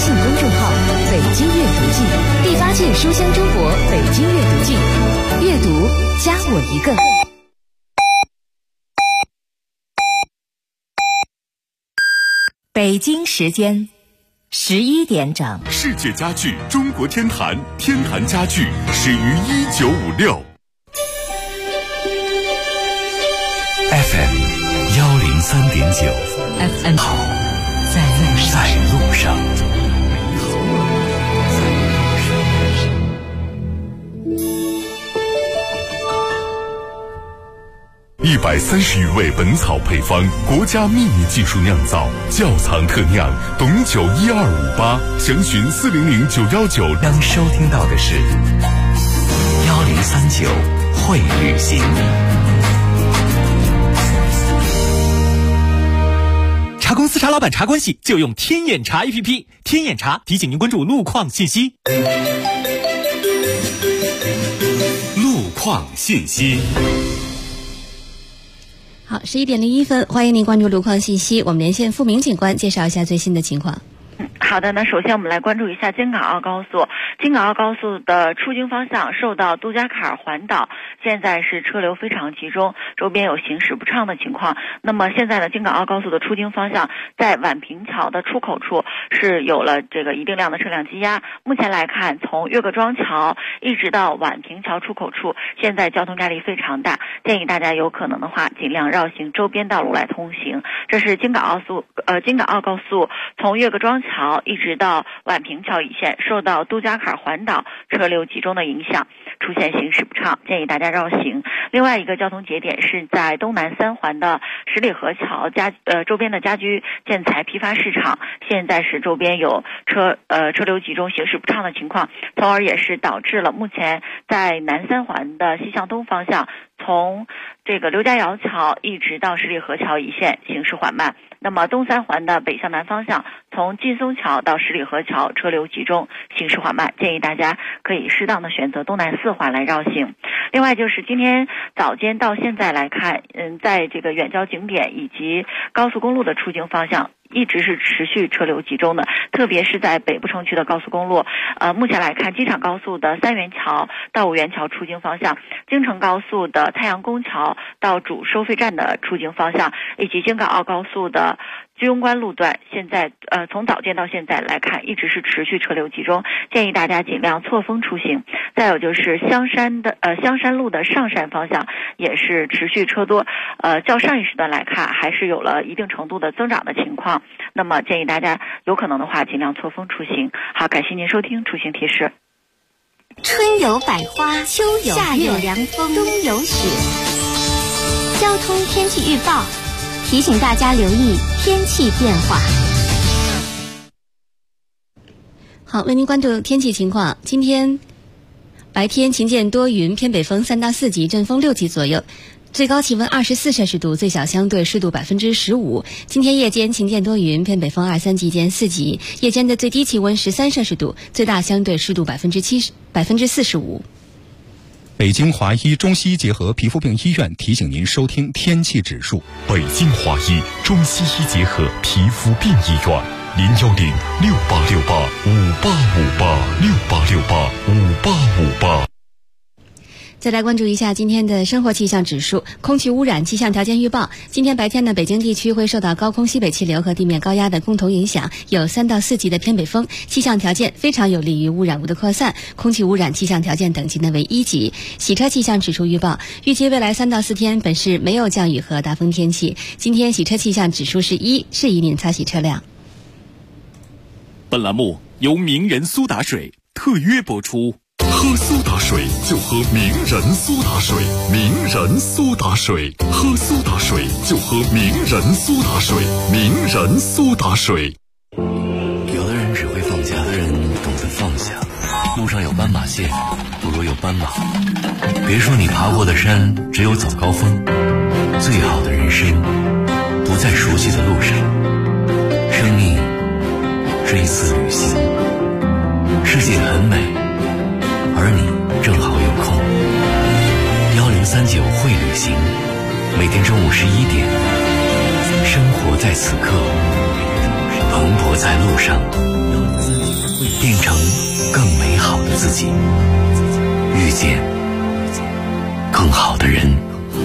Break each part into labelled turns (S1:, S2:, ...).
S1: 信公众号“北京阅读季”，第8届书香周博北京阅读季，阅读加我一个。北京时间11点整，
S2: 世界家具中国天坛，天坛家具始于1956。FM 103.9
S1: FM
S2: 好，
S1: 在
S2: 路上。130余味本草配方，国家秘密技术酿造，窖藏特酿，董酒12588，详询400-919。
S3: 刚收听到的是1039会旅行。
S4: 茶公司茶老板茶关系就用天眼茶 APP， 天眼茶提醒您关注路况信息。
S2: 路况信息。
S1: 好，11点01分，欢迎您关注路况信息。我们连线付明警官，介绍一下最新的情况。
S5: 好的，那首先我们来关注一下京港澳高速。京港澳高速的出京方向受到杜家坎环岛，现在是车流非常集中，周边有行驶不畅的情况。那么现在呢，京港澳高速的出京方向在宛平桥的出口处是有了这个一定量的车辆积压。目前来看，从岳各庄桥一直到宛平桥出口处，现在交通压力非常大，建议大家有可能的话尽量绕行周边道路来通行。这是京港澳高速从岳各庄桥一直到宛平桥一线受到杜家坎环岛车流集中的影响，出现行驶不畅，建议大家绕行。另外一个交通节点是在东南3环的十里河桥周边的家居建材批发市场，现在是周边有车流集中行驶不畅的情况，从而也是导致了目前在南3环的西向东方向从这个刘家窑桥一直到十里河桥一线行驶缓慢。那么东3环的北向南方向从劲松桥到十里河桥车流集中，行驶缓慢，建议大家可以适当的选择东南4环来绕行。另外就是今天早间到现在来看，在这个远郊景点以及高速公路的出京方向一直是持续车流集中的，特别是在北部城区的高速公路。目前来看，机场高速的3元桥到5元桥出京方向，京承高速的太阳宫桥到主收费站的出京方向，以及京港澳高速的居庸关路段，现在从早间到现在来看，一直是持续车流集中，建议大家尽量错峰出行。再有就是香山路的上山方向也是持续车多，较上一时段来看，还是有了一定程度的增长的情况。那么建议大家有可能的话，尽量错峰出行。好，感谢您收听出行提示。
S6: 春有百花，秋有夏有凉风，冬有雪。交通天气预报提醒大家留意天气变化。
S1: 好，为您关注天气情况。今天白天晴间多云，偏北风3到4级，阵风6级左右，最高气温24摄氏度，最小相对湿度15%。今天夜间晴间多云，偏北风2、3级间4级，夜间的最低气温13摄氏度，最大相对湿度45%。
S7: 北京华医中西医结合皮肤病医院提醒您收听天气指数。
S2: 北京华医中西医结合皮肤病医院，010-6868-5858，6868-5858。
S1: 再来关注一下今天的生活气象指数。空气污染气象条件预报，今天白天呢，北京地区会受到高空西北气流和地面高压的共同影响，有3到4级的偏北风，气象条件非常有利于污染物的扩散，空气污染气象条件等级呢为1级。洗车气象指数预报，预计未来3到4天本市没有降雨和大风天气，今天洗车气象指数是1，适宜您擦洗车辆。
S4: 本栏目由名人苏打水特约播出。
S2: 喝苏打水就喝名人苏打水，名人苏打水，喝苏打水就喝名人苏打水，名人苏打水。
S3: 有的人只会放假，有的人懂得放下。路上有斑马线，不如有斑马。别说你爬过的山只有早高峰，最好的人生不在熟悉的路上。生命是一次旅行，世界很美，而你正好有空。1039会旅行，每天中午11点，生活在此刻，蓬勃在路上。 变成更美好的自己，遇见更好的人。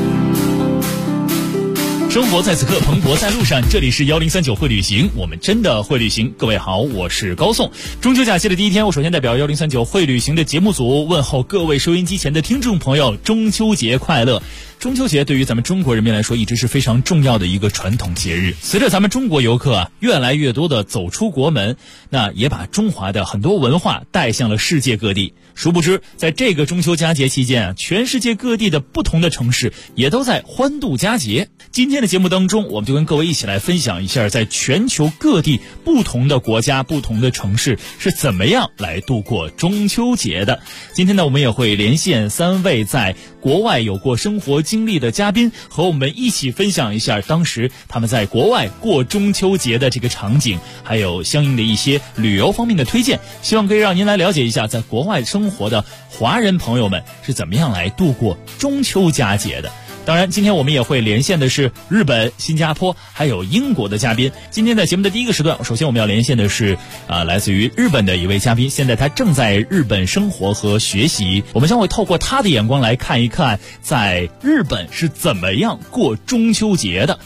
S4: 生活在此刻，蓬勃在路上。这里是1039会旅行，我们真的会旅行。各位好，我是高颂。中秋假期的第一天，我首先代表1039会旅行的节目组问候各位收音机前的听众朋友，中秋节快乐！中秋节对于咱们中国人民来说，一直是非常重要的一个传统节日。随着咱们中国游客越来越多的走出国门，那也把中华的很多文化带向了世界各地。殊不知，在这个中秋佳节期间全世界各地的不同的城市也都在欢度佳节。今天的节目当中，我们就跟各位一起来分享一下，在全球各地不同的国家、不同的城市是怎么样来度过中秋节的。今天呢，我们也会连线3位在国外有过生活经历的嘉宾，和我们一起分享一下当时他们在国外过中秋节的这个场景，还有相应的一些旅游方面的推荐，希望可以让您来了解一下在国外生活的华人朋友们是怎么样来度过中秋佳节的。当然，今天我们也会连线的是日本、新加坡还有英国的嘉宾。今天的节目的第一个时段，首先我们要连线的是来自于日本的一位嘉宾，现在他正在日本生活和学习，我们将会透过他的眼光来看一看在日本是怎么样过中秋节的。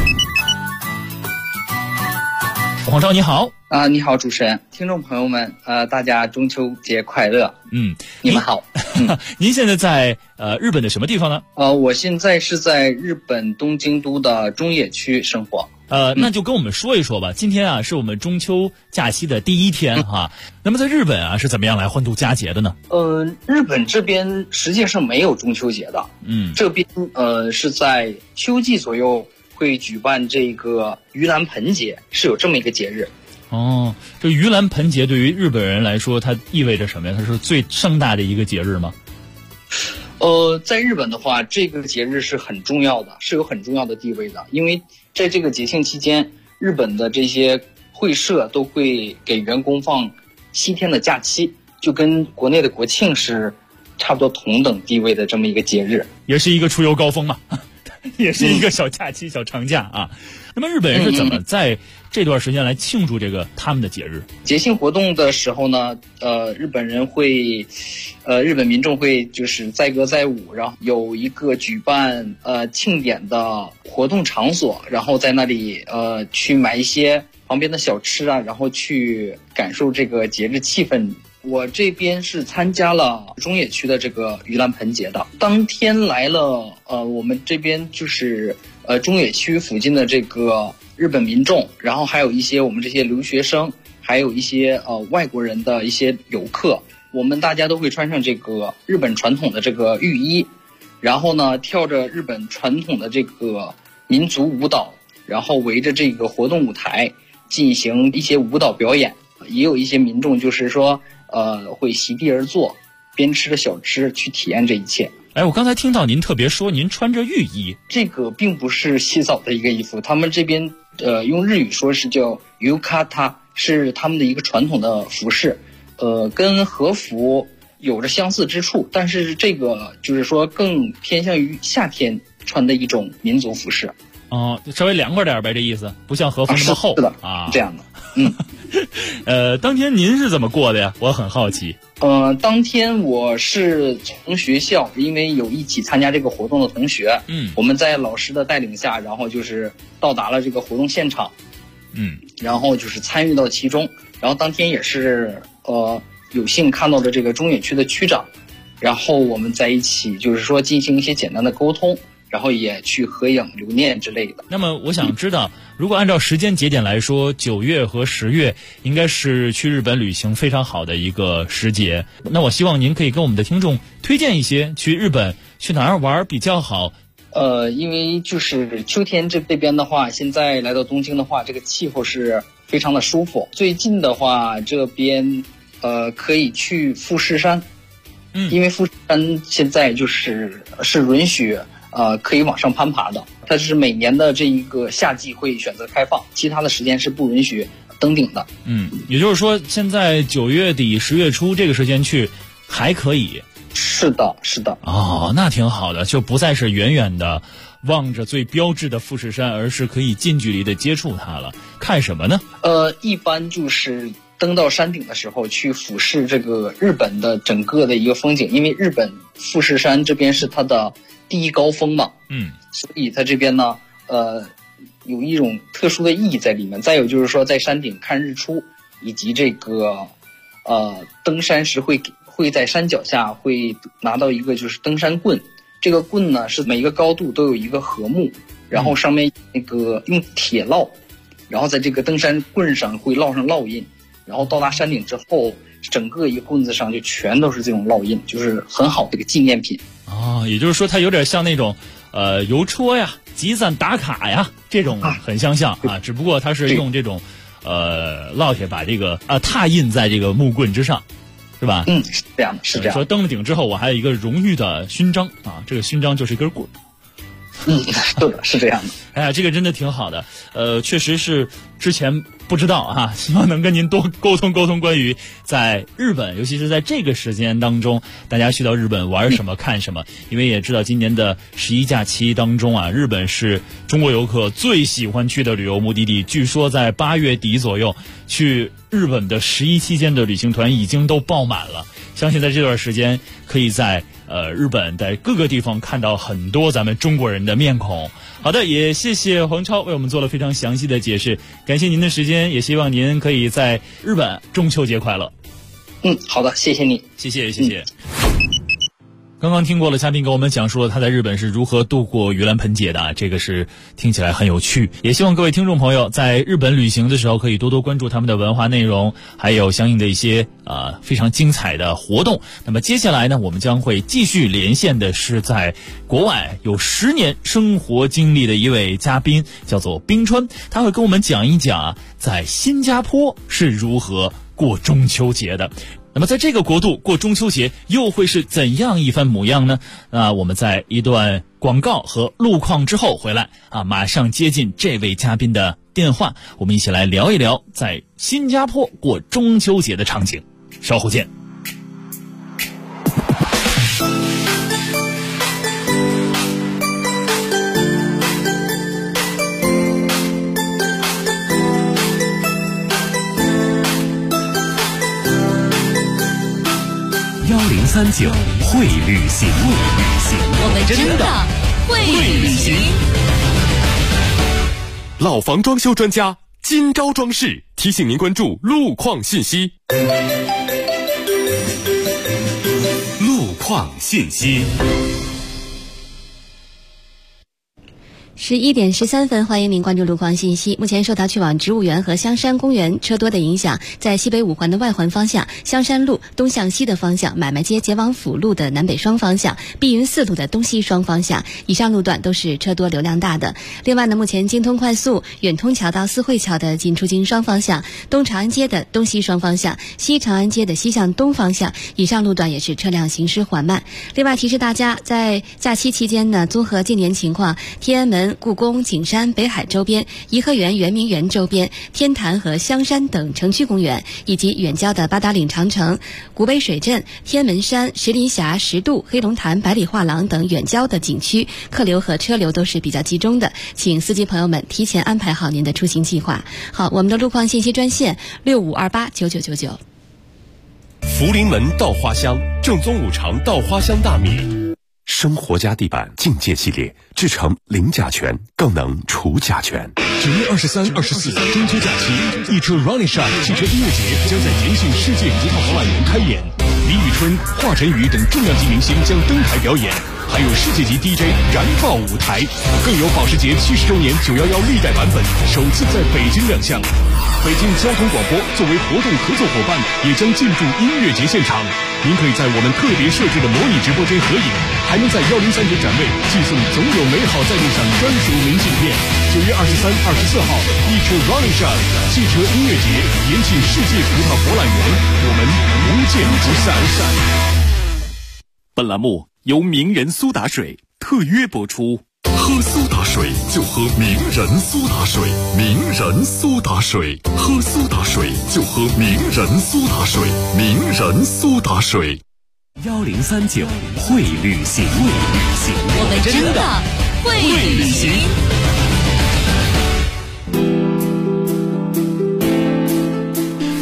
S4: 黄超你好。
S8: 你好，主持人，听众朋友们，大家中秋节快乐。你们好。
S4: 您现在在日本的什么地方呢？
S8: 我现在是在日本东京都的中野区生活。
S4: 那就跟我们说一说吧。今天是我们中秋假期的第一天哈。那么在日本是怎么样来欢度佳节的呢？
S8: 日本这边实际上没有中秋节的。这边是在秋季左右会举办这个盂兰盆节，是有这么一个节日。
S4: 这盂兰盆节对于日本人来说，它意味着什么呀？它是最盛大的一个节日吗？
S8: 在日本的话，这个节日是很重要的，是有很重要的地位的。因为在这个节庆期间，日本的这些会社都会给员工放7天的假期，就跟国内的国庆是差不多同等地位的这么一个节日，
S4: 也是一个出游高峰嘛。也是一个小假期、小长假啊。那么日本人是怎么在这段时间来庆祝这个他们的节日？
S8: 节庆活动的时候呢，日本民众会就是载歌载舞，然后有一个举办庆典的活动场所，然后在那里去买一些旁边的小吃啊，然后去感受这个节日气氛。我这边是参加了中野区的这个盂兰盆节的，当天来了我们这边就是中野区附近的这个日本民众，然后还有一些我们这些留学生，还有一些外国人的一些游客，我们大家都会穿上这个日本传统的这个浴衣，然后呢跳着日本传统的这个民族舞蹈，然后围着这个活动舞台进行一些舞蹈表演。也有一些民众就是说会席地而坐，边吃着小吃去体验这一切。
S4: 我刚才听到您特别说您穿着浴衣，
S8: 这个并不是洗澡的一个衣服，他们这边用日语说是叫 yukata， 是他们的一个传统的服饰，跟和服有着相似之处，但是这个就是说更偏向于夏天穿的一种民族服饰。
S4: 稍微凉快点呗，这意思，不像和服那么厚。
S8: 是的，这样的。
S4: 当天您是怎么过的呀？我很好奇。
S8: 当天我是从学校，因为有一起参加这个活动的同学，我们在老师的带领下，然后就是到达了这个活动现场，然后就是参与到其中，然后当天也是有幸看到了这个中野区的区长，然后我们在一起就是说进行一些简单的沟通，然后也去合影留念之类的。
S4: 那么我想知道，如果按照时间节点来说，9月和10月应该是去日本旅行非常好的一个时节。那我希望您可以跟我们的听众推荐一些去日本去哪儿玩比较好。
S8: 因为就是秋天这边的话，现在来到东京的话，这个气候是非常的舒服。最近的话，这边可以去富士山，因为富士山现在是允许可以往上攀爬的，它是每年的这一个夏季会选择开放，其他的时间是不允许登顶的。
S4: 也就是说现在9月底10月初这个时间去还可以。
S8: 是的。
S4: 那挺好的，就不再是远远的望着最标志的富士山，而是可以近距离的接触它了。看什么呢？
S8: 一般就是登到山顶的时候去俯视这个日本的整个的一个风景，因为日本富士山这边是它的第一高峰嘛，所以它这边呢有一种特殊的意义在里面。再有就是说在山顶看日出，以及这个登山时会在山脚下会拿到一个就是登山棍，这个棍呢是每一个高度都有一个禾木，然后上面那个用铁烙，然后在这个登山棍上会烙上烙印，然后到达山顶之后，整个一个棍子上就全都是这种烙印，就是很好的一个纪念品。
S4: 也就是说它有点像那种邮戳呀、集散打卡呀这种很相像啊，只不过它是用这种烙铁把这个拓印在这个木棍之上。是吧？
S8: 是这样的，是这样。
S4: 说登了顶之后，我还有一个荣誉的勋章啊，这个勋章就是一根棍。
S8: 对的，是这样的。
S4: 哎呀，这个真的挺好的。确实是之前不知道啊，希望能跟您多沟通沟通关于在日本，尤其是在这个时间当中，大家去到日本玩什么、看什么。因为也知道今年的11假期当中啊，日本是中国游客最喜欢去的旅游目的地。据说在8月底左右，去日本的11期间的旅行团已经都爆满了。相信在这段时间，可以在日本在各个地方看到很多咱们中国人的面孔。好的，也谢谢黄超为我们做了非常详细的解释，感谢您的时间，也希望您可以在日本中秋节快乐。
S8: 好的，谢谢你，
S4: 谢谢。刚刚听过了嘉宾给我们讲述了他在日本是如何度过盂兰盆节的，这个是听起来很有趣。也希望各位听众朋友在日本旅行的时候可以多多关注他们的文化内容，还有相应的一些非常精彩的活动。那么接下来呢，我们将会继续连线的是在国外有10年生活经历的一位嘉宾，叫做冰川，他会跟我们讲一讲在新加坡是如何过中秋节的。那么在这个国度过中秋节又会是怎样一番模样呢？我们在一段广告和路况之后回来马上接近这位嘉宾的电话，我们一起来聊一聊在新加坡过中秋节的场景。稍后见。
S3: 1039会旅行，
S6: 我们真的会旅行。
S9: 老房装修专家今朝装饰提醒您关注路况信息。
S3: 路况信息。
S1: 11点13分，欢迎您关注路况信息。目前受到去往植物园和香山公园车多的影响，在西北5环的外环方向，香山路东向西的方向，买卖街捷往辅路的南北双方向，碧云4路的东西双方向，以上路段都是车多流量大的。另外呢，目前京通快速远通桥到四惠桥的进出京双方向，东长安街的东西双方向，西长安街的西向东方向，以上路段也是车辆行驶缓慢。另外提示大家，在假期期间呢，综合近年情况，天安门、故宫、景山、北海周边、颐和园、圆明园周边、天坛和香山等城区公园，以及远郊的八达岭长城、古北水镇、天门山、石林峡、石渡、黑龙潭、百里画廊等远郊的景区，客流和车流都是比较集中的，请司机朋友们提前安排好您的出行计划。好，我们的路况信息专线65289999。
S9: 福临门稻花香，正宗五常稻花香大米。生活家地板境界系列制成零甲醛，更能除甲醛。
S10: 9月23、24中秋假期，一车 Running Shine 汽车音乐节将在延庆世界葡萄博览园开演，李宇春、华晨宇等重量级明星将登台表演，还有世界级 DJ 燃爆舞台，更有保时捷70周年911历代版本首次在北京亮相。北京交通广播作为活动合作伙伴，也将进驻音乐节现场。您可以在我们特别设置的模拟直播间合影，还能在1039展位寄送总有美好在路上专属明信片。9月23、24号，一车 Running Shine 汽车音乐节，延庆世界葡萄博览园，我们不见不散。
S9: 本栏目由名人苏打水特约播出。
S2: 喝苏打水就喝名人苏打水，名人苏打水，喝苏打水就喝名人苏打水，名人苏打水。
S3: 1039会旅行，
S6: 我们真的会旅行。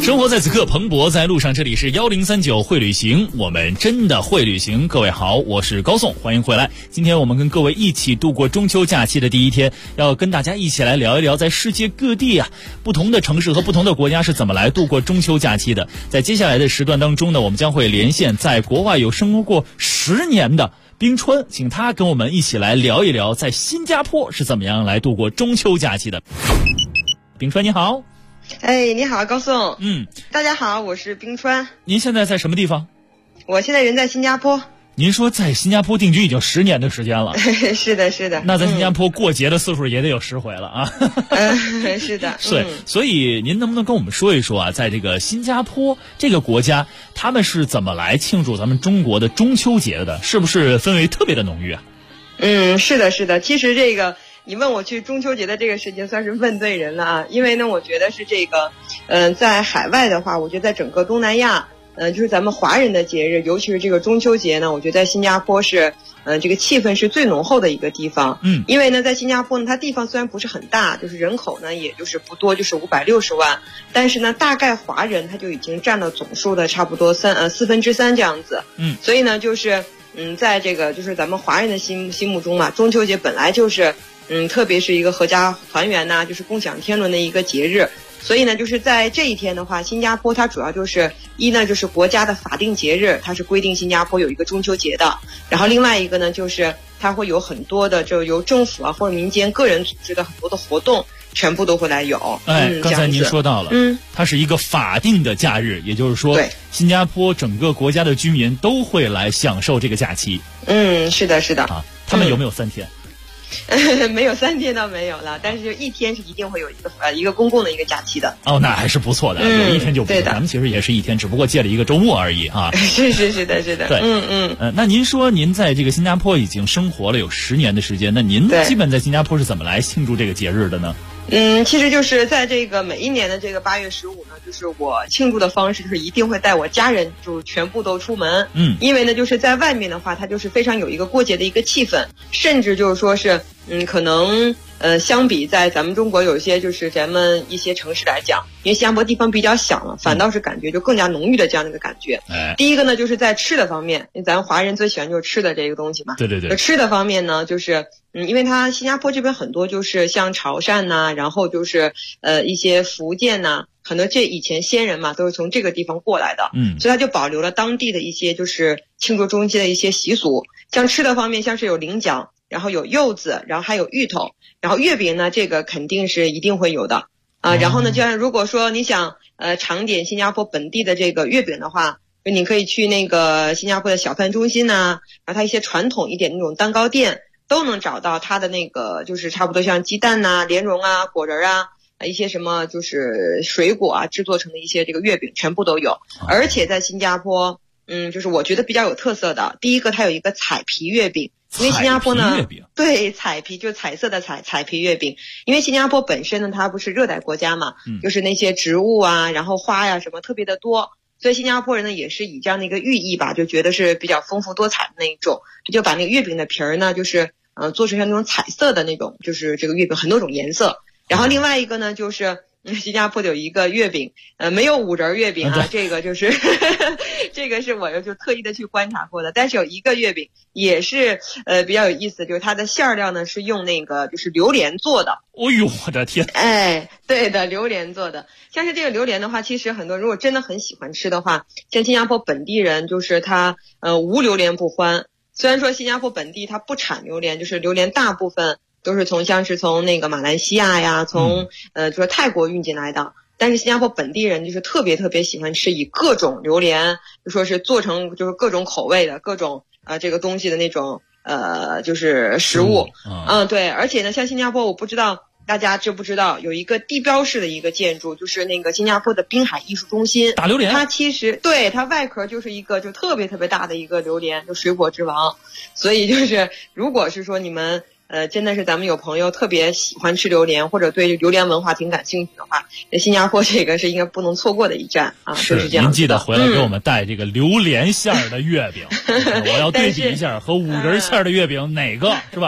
S4: 生活在此刻，蓬勃在路上。这里是1039会旅行，我们真的会旅行。各位好，我是高颂，欢迎回来。今天我们跟各位一起度过中秋假期的第一天，要跟大家一起来聊一聊，在世界各地啊，不同的城市和不同的国家是怎么来度过中秋假期的。在接下来的时段当中呢，我们将会连线在国外有生活过10年的冰川，请他跟我们一起来聊一聊，在新加坡是怎么样来度过中秋假期的。冰川你好。
S11: 哎，你好，高颂。大家好，我是冰川。
S4: 您现在在什么地方？
S11: 我现在人在新加坡。
S4: 您说在新加坡定居已经10年的时间了。
S11: 是的，是的。
S4: 那在新加坡过节的次数也得有10回了啊。
S11: 是的。
S4: 对，所以您能不能跟我们说一说啊，在这个新加坡这个国家，他们是怎么来庆祝咱们中国的中秋节的？是不是氛围特别的浓郁啊？
S11: 是的，是的。其实这个你问我去中秋节的这个事情，算是问对人了啊。因为呢，我觉得是这个，在海外的话，我觉得在整个东南亚，就是咱们华人的节日，尤其是这个中秋节呢，我觉得在新加坡是，这个气氛是最浓厚的一个地方。因为呢，在新加坡呢，它地方虽然不是很大，就是人口呢也就是不多，就是560万，但是呢，大概华人他就已经占了总数的差不多3/4这样子。所以呢，就是在这个就是咱们华人的心目中嘛，中秋节本来就是特别是一个合家团圆呐，就是共享天伦的一个节日。所以呢，就是在这一天的话，新加坡它主要就是一呢，就是国家的法定节日，它是规定新加坡有一个中秋节的。然后另外一个呢，就是它会有很多的就由政府啊或者民间个人组织的很多的活动，全部都会来有。
S4: 刚才您说到了，它是一个法定的假日，也就是说，新加坡整个国家的居民都会来享受这个假期。
S11: 是的，是的。
S4: 啊，他们有没有3天？
S11: 没有3天倒没有了，但是就1天是一定会有一个公共的一个假期的。
S4: 哦，那还是不错的，有1天就不错。咱们其实也是1天，只不过借了一个周末而已啊。
S11: 是的，是的。
S4: 对，那您说您在这个新加坡已经生活了有10年的时间，那您基本在新加坡是怎么来庆祝这个节日的呢？
S11: 其实就是在这个每一年的这个8月15呢，就是我庆祝的方式就是一定会带我家人就全部都出门。因为呢，就是在外面的话，它就是非常有一个过节的一个气氛，甚至就是说是可能相比在咱们中国有一些就是咱们一些城市来讲，因为新加坡地方比较小了，反倒是感觉就更加浓郁的这样的一个感觉。第一个呢，就是在吃的方面，因为咱们华人最喜欢就是吃的这个东西嘛。对。吃的方面呢，就是因为它新加坡这边很多就是像潮汕呐，然后就是一些福建呐，很多这以前先人嘛都是从这个地方过来的。所以它就保留了当地的一些就是庆祝中秋的一些习俗。像吃的方面，像是有菱角，然后有柚子，然后还有芋头，然后月饼呢，这个肯定是一定会有的啊。然后呢，就像如果说你想尝点新加坡本地的这个月饼的话，你可以去那个新加坡的小贩中心呐，然后它一些传统一点那种蛋糕店都能找到它的那个就是差不多像鸡蛋呐、莲蓉啊、果仁啊，一些什么就是水果啊制作成的一些这个月饼全部都有。而且在新加坡就是我觉得比较有特色的，第一个它有一个彩皮月饼。因为新加坡呢，对，彩皮就是彩色的彩皮月饼。因为新加坡本身呢，它不是热带国家嘛，就是那些植物啊，然后花呀什么特别的多，所以新加坡人呢也是以这样的一个寓意吧，就觉得是比较丰富多彩的那一种，就把那个月饼的皮儿呢，就是做成像那种彩色的那种，就是这个月饼很多种颜色。然后另外一个呢，就是新加坡有一个月饼，没有五仁月饼啊，这个就是这个是我就特意的去观察过的。但是有一个月饼也是比较有意思，就是它的馅料呢是用那个就是榴莲做的。
S4: 哦呦，我的天！
S11: 对的，榴莲做的。像是这个榴莲的话，其实很多如果真的很喜欢吃的话，像新加坡本地人就是他无榴莲不欢。虽然说新加坡本地它不产榴莲，就是榴莲大部分都是像是从那个马来西亚呀，从就是泰国运进来的。但是新加坡本地人就是特别特别喜欢吃以各种榴莲，就说是做成就是各种口味的各种这个东西的那种就是食物。对，而且呢，像新加坡，我不知道大家知不知道有一个地标式的一个建筑，就是那个新加坡的滨海艺术中心。
S4: 打榴莲，
S11: 它其实对它外壳就是一个就特别特别大的一个榴莲，就水果之王。所以就是如果是说你们真的是咱们有朋友特别喜欢吃榴莲，或者对榴莲文化挺感兴趣的话，新加坡这个是应该不能错过的一站啊。
S4: 是
S11: 这样。
S4: 您记得回来给我们带这个榴莲馅儿的月饼，我要对比一下和五仁馅儿的月饼哪个是吧？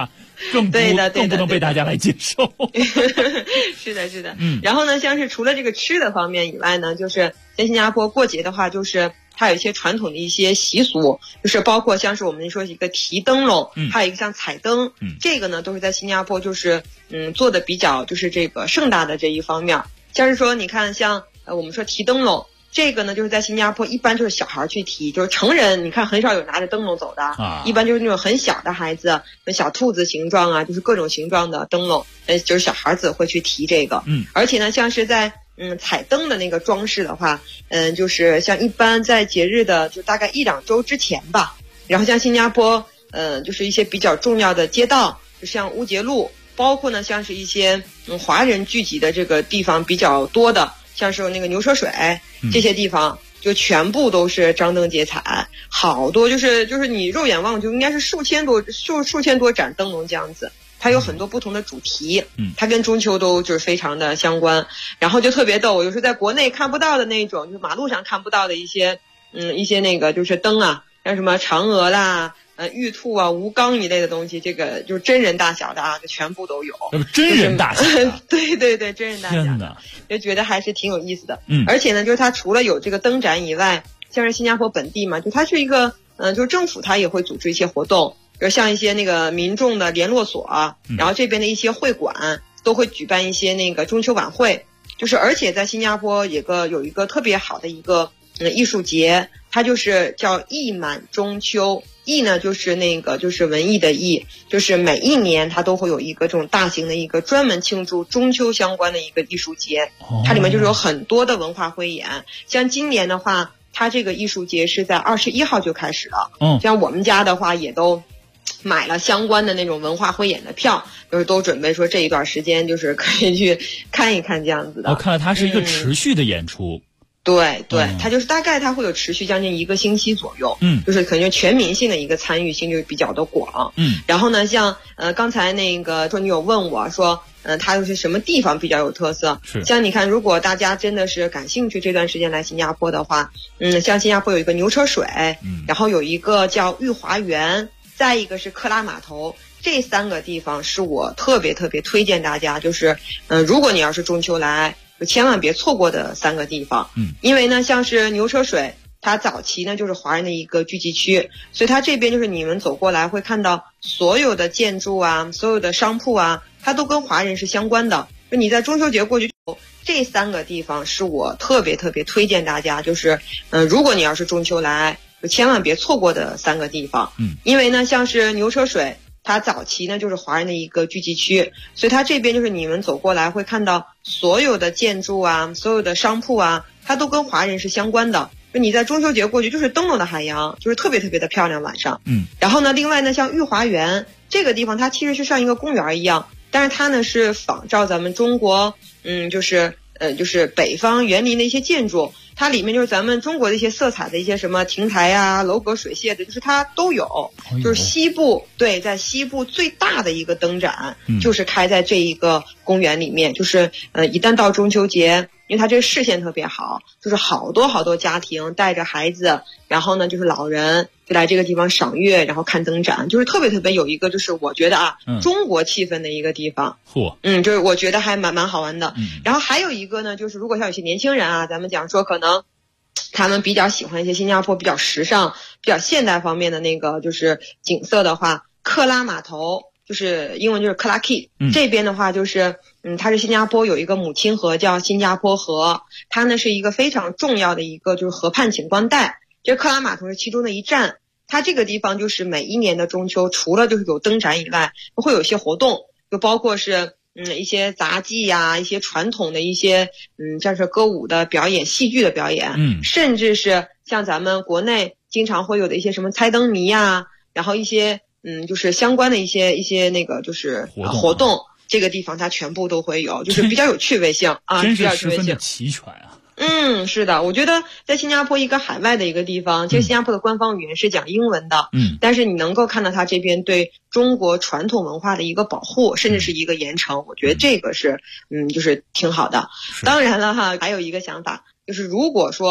S4: 更不能被大家来接受。
S11: 是的，是的。然后呢，像是除了这个吃的方面以外呢，就是在新加坡过节的话，就是它有一些传统的一些习俗，就是包括像是我们说一个提灯笼，还有一个像彩灯，这个呢都是在新加坡就是做的比较就是这个盛大的这一方面。像是说你看像我们说提灯笼，这个呢就是在新加坡一般就是小孩去提，就是成人你看很少有拿着灯笼走的，一般就是那种很小的孩子，小兔子形状啊，就是各种形状的灯笼，就是小孩子会去提这个。而且呢像是在彩灯的那个装饰的话，就是像一般在节日的就大概1-2周之前吧，然后像新加坡就是一些比较重要的街道，就像乌节路，包括呢像是一些华人聚集的这个地方比较多的，像是那个牛车水这些地方，就全部都是张灯结彩，好多就是你肉眼望就应该是数千多盏灯笼这样子。它有很多不同的主题，它跟中秋都就是非常的相关，然后就特别逗，有时候在国内看不到的那种，就是马路上看不到的一些那个就是灯啊，像什么嫦娥啦、玉兔啊、吴刚一类的东西，这个就是真人大小的啊，就全部都有。
S4: 真人大小的，
S11: 对对对，真人大小的，就觉得还是挺有意思的。而且呢，就是它除了有这个灯展以外，像是新加坡本地嘛，就它是一个就是政府它也会组织一些活动。就像一些那个民众的联络所，然后这边的一些会馆都会举办一些那个中秋晚会，就是而且在新加坡有一个特别好的一个艺术节，它就是叫艺满中秋。艺呢就是那个就是文艺的艺，就是每一年它都会有一个这种大型的一个专门庆祝中秋相关的一个艺术节，它里面就是有很多的文化汇演。像今年的话，它这个艺术节是在21号就开始了，像我们家的话也都买了相关的那种文化汇演的票，就是都准备说这一段时间就是可以去看一看这样子的。
S4: 看来它是一个持续的演出。
S11: 对对，它就是大概它会有持续将近1个星期左右，就是可能全民性的一个参与性就比较的广。然后呢，像刚才那个说你有问我说，它又是什么地方比较有特色？像你看，如果大家真的是感兴趣，这段时间来新加坡的话，像新加坡有一个牛车水，然后有一个叫御华园，再一个是克拉码头。这3个地方是我特别特别推荐大家，就是如果你要是中秋来，就千万别错过的3个地方。因为呢，像是牛车水，它早期呢就是华人的一个聚集区，所以它这边就是你们走过来会看到所有的建筑啊，所有的商铺啊，它都跟华人是相关的。就你在中秋节过去，这3个地方是我特别特别推荐大家，就是如果你要是中秋来，就千万别错过的3个地方。因为呢，像是牛车水，它早期呢就是华人的一个聚集区，所以它这边就是你们走过来会看到所有的建筑啊，所有的商铺啊，它都跟华人是相关的。就你在中秋节过去就是灯笼的海洋，就是特别特别的漂亮晚上。然后呢，另外呢，像御华园这个地方，它其实是像一个公园一样，但是它呢是仿照咱们中国就是北方园林的一些建筑，它里面就是咱们中国的一些色彩的一些什么亭台啊、楼阁水榭的，就是它都有。就是西部，对，在西部最大的一个灯展，就是开在这一个公园里面。就是一旦到中秋节，因为它这个视线特别好，就是好多好多家庭带着孩子，然后呢就是老人就来这个地方赏月，然后看灯展，就是特别特别有一个就是我觉得中国气氛的一个地方。就是我觉得还蛮好玩的。然后还有一个呢，就是如果像有些年轻人啊，咱们讲说可能他们比较喜欢一些新加坡比较时尚、比较现代方面的那个就是景色的话，克拉码头就是英文就是克拉 Key，这边的话就是它是新加坡有一个母亲河叫新加坡河，它呢是一个非常重要的一个就是河畔景观带，这克拉码头是其中的一站。它这个地方就是每一年的中秋，除了就是有灯展以外，会有一些活动，就包括是一些杂技呀，一些传统的一些像是歌舞的表演、戏剧的表演，甚至是像咱们国内经常会有的一些什么猜灯谜啊，然后一些就是相关的一些那个就是活动，这个地方它全部都会有，就是比较有趣味性啊，
S4: 真是十分的齐全啊。
S11: 是的，我觉得在新加坡一个海外的一个地方，其实新加坡的官方语言是讲英文的，但是你能够看到它这边对中国传统文化的一个保护，甚至是一个严惩，我觉得这个是就是挺好的。当然了哈，还有一个想法，就是如果说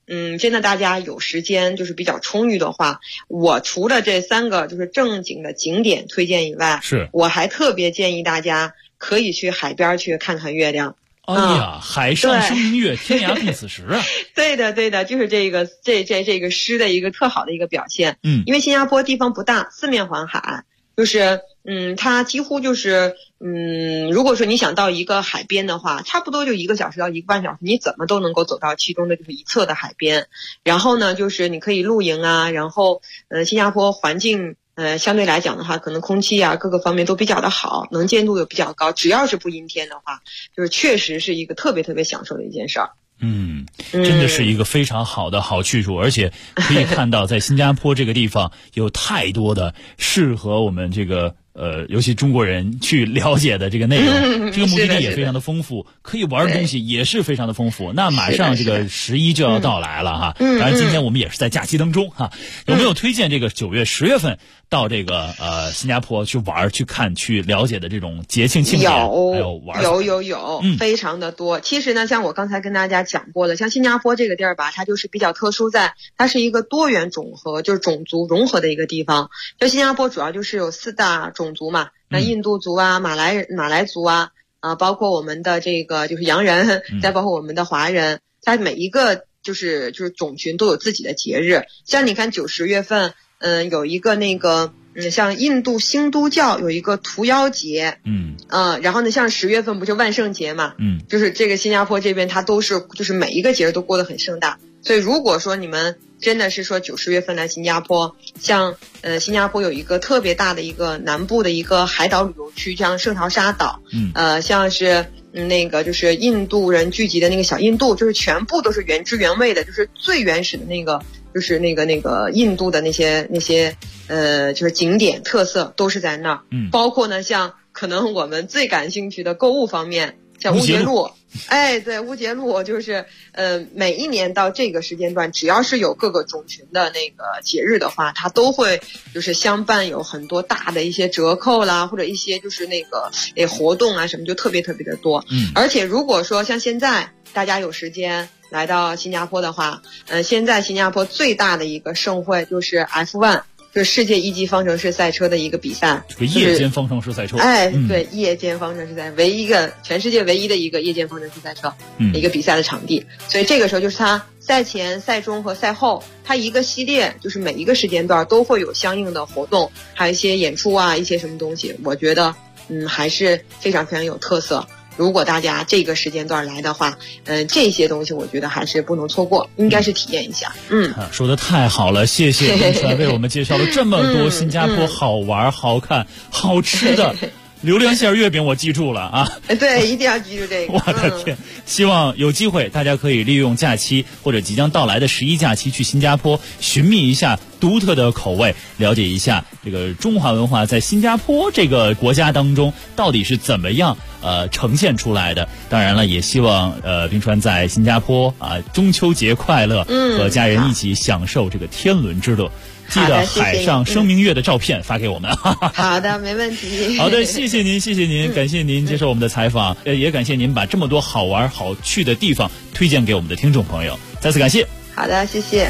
S11: 真的大家有时间就是比较充裕的话，我除了这3个就是正经的景点推荐以外，我还特别建议大家可以去海边去看看月亮。
S4: 哎呀，海上生明月，天涯共此时啊！
S11: 对的，就是这个诗的一个特好的一个表现。因为新加坡地方不大，四面环海，就是它几乎就是如果说你想到一个海边的话，差不多就1个小时到1个半小时，你怎么都能够走到其中的就是一侧的海边。然后呢，就是你可以露营啊，然后新加坡环境相对来讲的话，可能空气啊各个方面都比较的好，能见度又比较高，只要是不阴天的话，就是确实是一个特别享受的一件事儿。
S4: 真的是一个非常好的好去处，而且可以看到在新加坡这个地方有太多的适合我们这个尤其中国人去了解的这个内容，这个目的地也非常的丰富，可以玩的东西也是非常的丰富。那马上这个11就要到来了哈，当然今天我们也是在假期当中哈，有没有推荐这个9月10月份到这个新加坡去玩、去看、去了解的这种节庆庆典？
S11: 有，非常的多。其实呢，像我刚才跟大家讲过的，像新加坡这个地儿吧，它就是比较特殊在它是一个多元种合，就是种族融合的一个地方。就新加坡主要就是有4大种族嘛，那印度族啊、马来族啊，包括我们的这个就是洋人，再包括我们的华人，它每一个就是种群都有自己的节日。像你看9、10月份，有一个那个像印度兴都教有一个屠妖节，然后呢，像10月份不就万圣节嘛，就是这个新加坡这边它都是就是每一个节日都过得很盛大。所以如果说你们真的是说9、10月份来新加坡，像新加坡有一个特别大的一个南部的一个海岛旅游区，像圣淘沙岛，像是那个就是印度人聚集的那个小印度，就是全部都是原汁原味的，就是最原始的那个就是那个印度的那些就是景点特色都是在那儿。包括呢像可能我们最感兴趣的购物方面，像乌节路。对，乌节路就是每一年到这个时间段，只要是有各个种群的那个节日的话，它都会就是相伴有很多大的一些折扣啦，或者一些就是那个活动啊什么，就特别的多。而且如果说像现在大家有时间来到新加坡的话，现在新加坡最大的一个盛会就是 F1。就是世界1级方程式赛车的一个比赛，
S4: 这个夜间方程式赛车，
S11: 对，夜间方程式赛，全世界唯一的一个夜间方程式赛车，一个比赛的场地。所以这个时候就是它赛前、赛中和赛后，它一个系列就是每一个时间段都会有相应的活动，还有一些演出啊，一些什么东西，我觉得还是非常有特色。如果大家这个时间段来的话，这些东西我觉得还是不能错过，应该是体验一下。
S4: 说得太好了，谢谢林传为我们介绍了这么多新加坡好玩、好看、好吃的。榴莲馅月饼我记住了啊！
S11: 对，一定要记住这个。
S4: 我的天！希望有机会大家可以利用假期或者即将到来的11假期去新加坡寻觅一下独特的口味，了解一下这个中华文化在新加坡这个国家当中到底是怎么样呈现出来的。当然了，也希望冰川在新加坡中秋节快乐，和家人一起享受这个天伦之乐。记得海上生明月的照片发给我们。
S11: 好的，没问题。
S4: 好的，谢谢您，感谢您接受我们的采访，也感谢您把这么多好玩好去的地方推荐给我们的听众朋友，再次感谢。
S11: 好的，谢谢。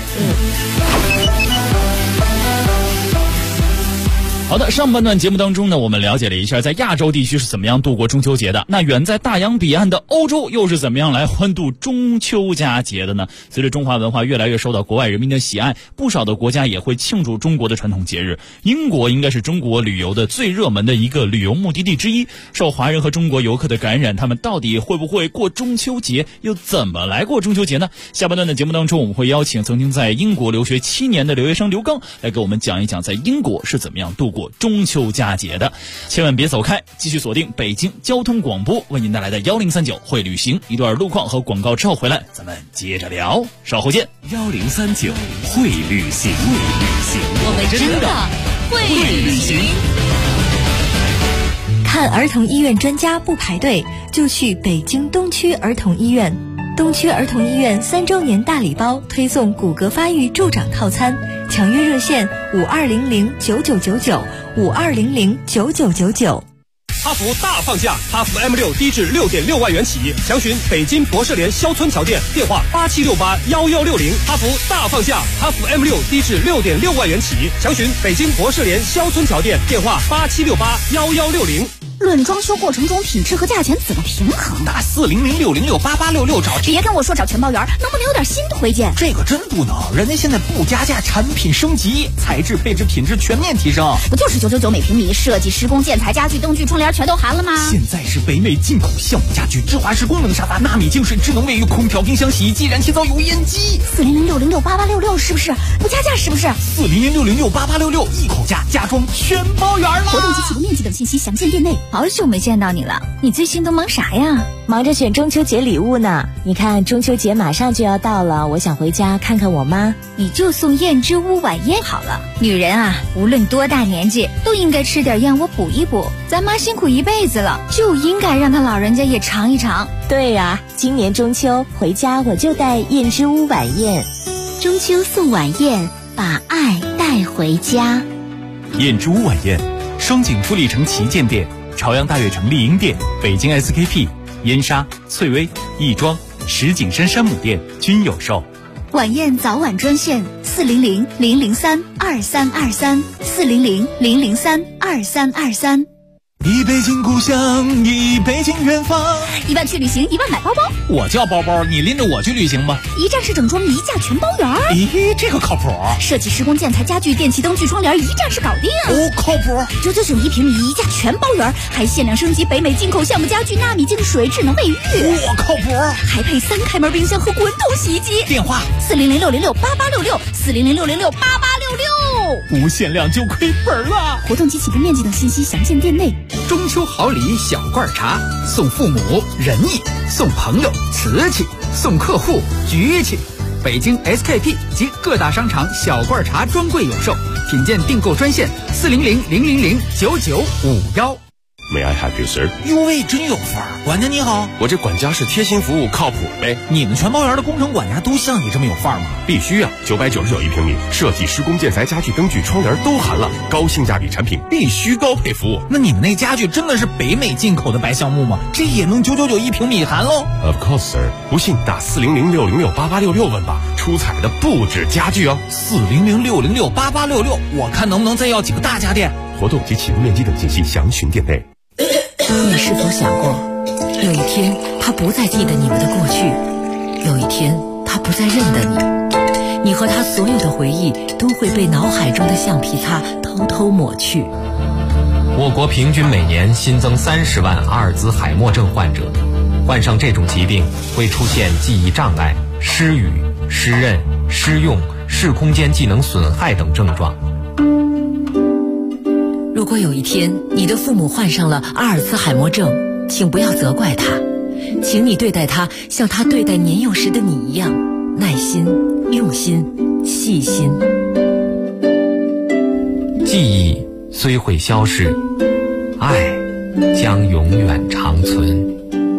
S4: 好的，上半段节目当中呢，我们了解了一下在亚洲地区是怎么样度过中秋节的。那远在大洋彼岸的欧洲又是怎么样来欢度中秋佳节的呢？随着中华文化越来越受到国外人民的喜爱，不少的国家也会庆祝中国的传统节日。英国应该是中国旅游的最热门的一个旅游目的地之一。受华人和中国游客的感染，他们到底会不会过中秋节？又怎么来过中秋节呢？下半段的节目当中，我们会邀请曾经在英国留学7年的留学生刘刚来给我们讲一讲在英国是怎么样度过中秋佳节的。千万别走开，继续锁定北京交通广播为您带来的1039会旅行。一段路况和广告之后回来，咱们接着聊，稍后见。
S3: 1039会旅行，
S6: 我们真的会旅行。
S12: 看儿童医院专家不排队，就去北京东区儿童医院。东区儿童医院3周年大礼包推送骨骼发育助长套餐，抢约热线52009999，52009999。
S13: 哈弗大放价，哈弗 M6低至6.6万元起，详询北京博士联肖村桥店，电话87681160。哈弗大放价，哈弗 M6低至6.6万元起，详询北京博士联肖村桥店，电话87681160。
S14: 论装修过程中品质和价钱怎么平衡？
S15: 打400668866找。
S14: 别跟我说找全包圆，能不能有点新推荐？
S15: 这个真不能，人家现在不加价，产品升级，材质、配置、品质全面提升。
S14: 不就是999每平米，设计、施工、建材、家具、灯具、窗帘全都含了吗？
S15: 现在是北美进口项目家具，智华式功能沙发、纳米净水、智能卫浴、空调、冰箱、洗衣机、燃气灶、油烟机。
S14: 400668866是不是？不加价是不是
S15: ？400668866一口价，家装全包圆了。
S14: 活动及起步面积等信息详见店内。
S16: 好久没见到你了，你最近都忙啥呀？
S17: 忙着选中秋节礼物呢。你看中秋节马上就要到了，我想回家看看我妈。
S16: 你就送燕之屋晚宴好了。女人啊，无论多大年纪，都应该吃点燕窝补一补。咱妈辛苦一辈子了，就应该让她老人家也尝一尝。
S17: 对呀，今年中秋回家我就带燕之屋晚宴。
S6: 中秋送晚宴，把爱带回家。
S3: 燕之屋晚宴，双井富力城旗舰店、朝阳大悦城丽婴店、北京 SKP、燕莎、翠微、亦庄、石景山山姆店均有售。
S16: 晚宴早晚专线400-003-2323，400-003-2323。
S15: 一北京故乡，一北京远方。
S14: 1万去旅行，1万买包包。
S15: 我叫包包，你拎着我去旅行吧。
S14: 一站式整装，一价全包圆。
S15: 咦，这个靠谱。
S14: 设计、施工、建材、家具、电器、灯具、窗帘，一站式搞定。
S15: 哦，靠谱。
S14: 999一平米，一价全包圆，还限量升级北美进口项目家具、纳米净水、智能卫浴。
S15: 我靠谱。
S14: 还配3开门冰箱和滚筒洗衣机。
S15: 电话
S14: 400668866，400668866。
S15: 无限量就亏本了。
S14: 活动及起步面积等信息详见店内。
S18: 中秋好礼小罐茶，送父母仁义，送朋友瓷器，送客户局气。北京 SKP 及各大商场小罐茶专柜有售，品鉴订购专线400-000-9951。
S9: May I help you, sir？
S15: 哟喂，真有范儿！管家你好，
S9: 我这管家是贴心服务，靠谱呗。
S15: 你们全包园的工程管家都像你这么有范儿吗？
S9: 必须啊！999一平米，设计、施工、建材、家具、灯具、窗帘都含了，高性价比产品必须高配服务。
S15: 那你们那家具真的是北美进口的白橡木吗？这也能999一平米含喽
S9: ？Of course, sir。不信打400-606-8866问吧，出彩的不止家具哦。
S15: 400-606-8866，我看能不能再要几个大家电。
S9: 活动及起步面积等信息详询店内。
S19: 你是否想过，有一天他不再记得你们的过去，有一天他不再认得你，你和他所有的回忆都会被脑海中的橡皮擦偷偷抹去。
S20: 我国平均每年新增30万阿尔兹海默症患者，患上这种疾病会出现记忆障碍、失语、失认、失用、视空间技能损害等症状。
S19: 如果有一天你的父母患上了阿尔兹海默症，请不要责怪他，请你对待他像他对待年幼时的你一样，耐心、用心、细心。
S20: 记忆虽会消逝，爱将永远长存。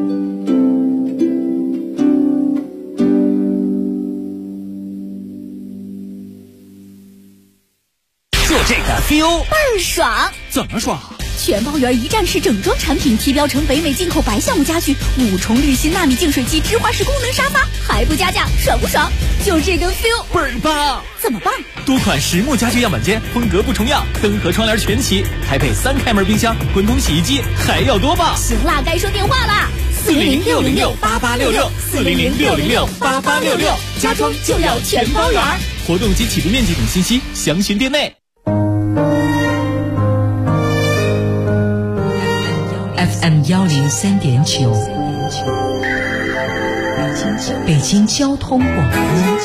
S15: 这个 feel
S14: 倍儿爽！
S15: 怎么爽？
S14: 全包圆一站式整装产品提标成北美进口白橡木家具，5重滤芯纳米净水机，芝华士功能沙发，还不加价，爽不爽？就这个 feel
S15: 倍儿棒！
S14: 怎么办？
S15: 多款实木家具样板间，风格不重样，灯和窗帘全齐，还配3开门冰箱、滚筒洗衣机，还要多棒！
S14: 行啦，该说电话啦
S15: ！400-606-8866，400-606-8866，
S14: 家装就要全包圆。
S15: 活动及起步面积等信息详询店内。
S19: FM 103.9，北京交通广播，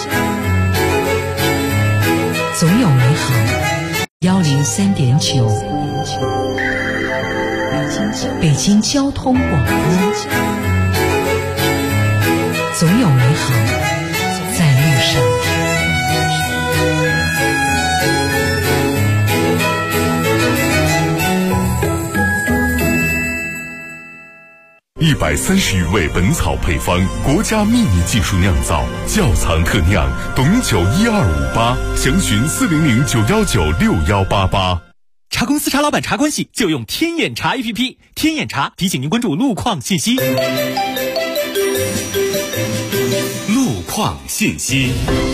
S19: 总有美好。103.9，北京交通广播，总有美好在路上。
S2: 130余味本草配方，国家秘密技术酿造，窖藏特酿，董酒12588，详询400-919-6188。
S15: 茶公司茶老板茶关系就用天眼查 APP， 天眼查提醒您关注路况信息。
S9: 路况信息。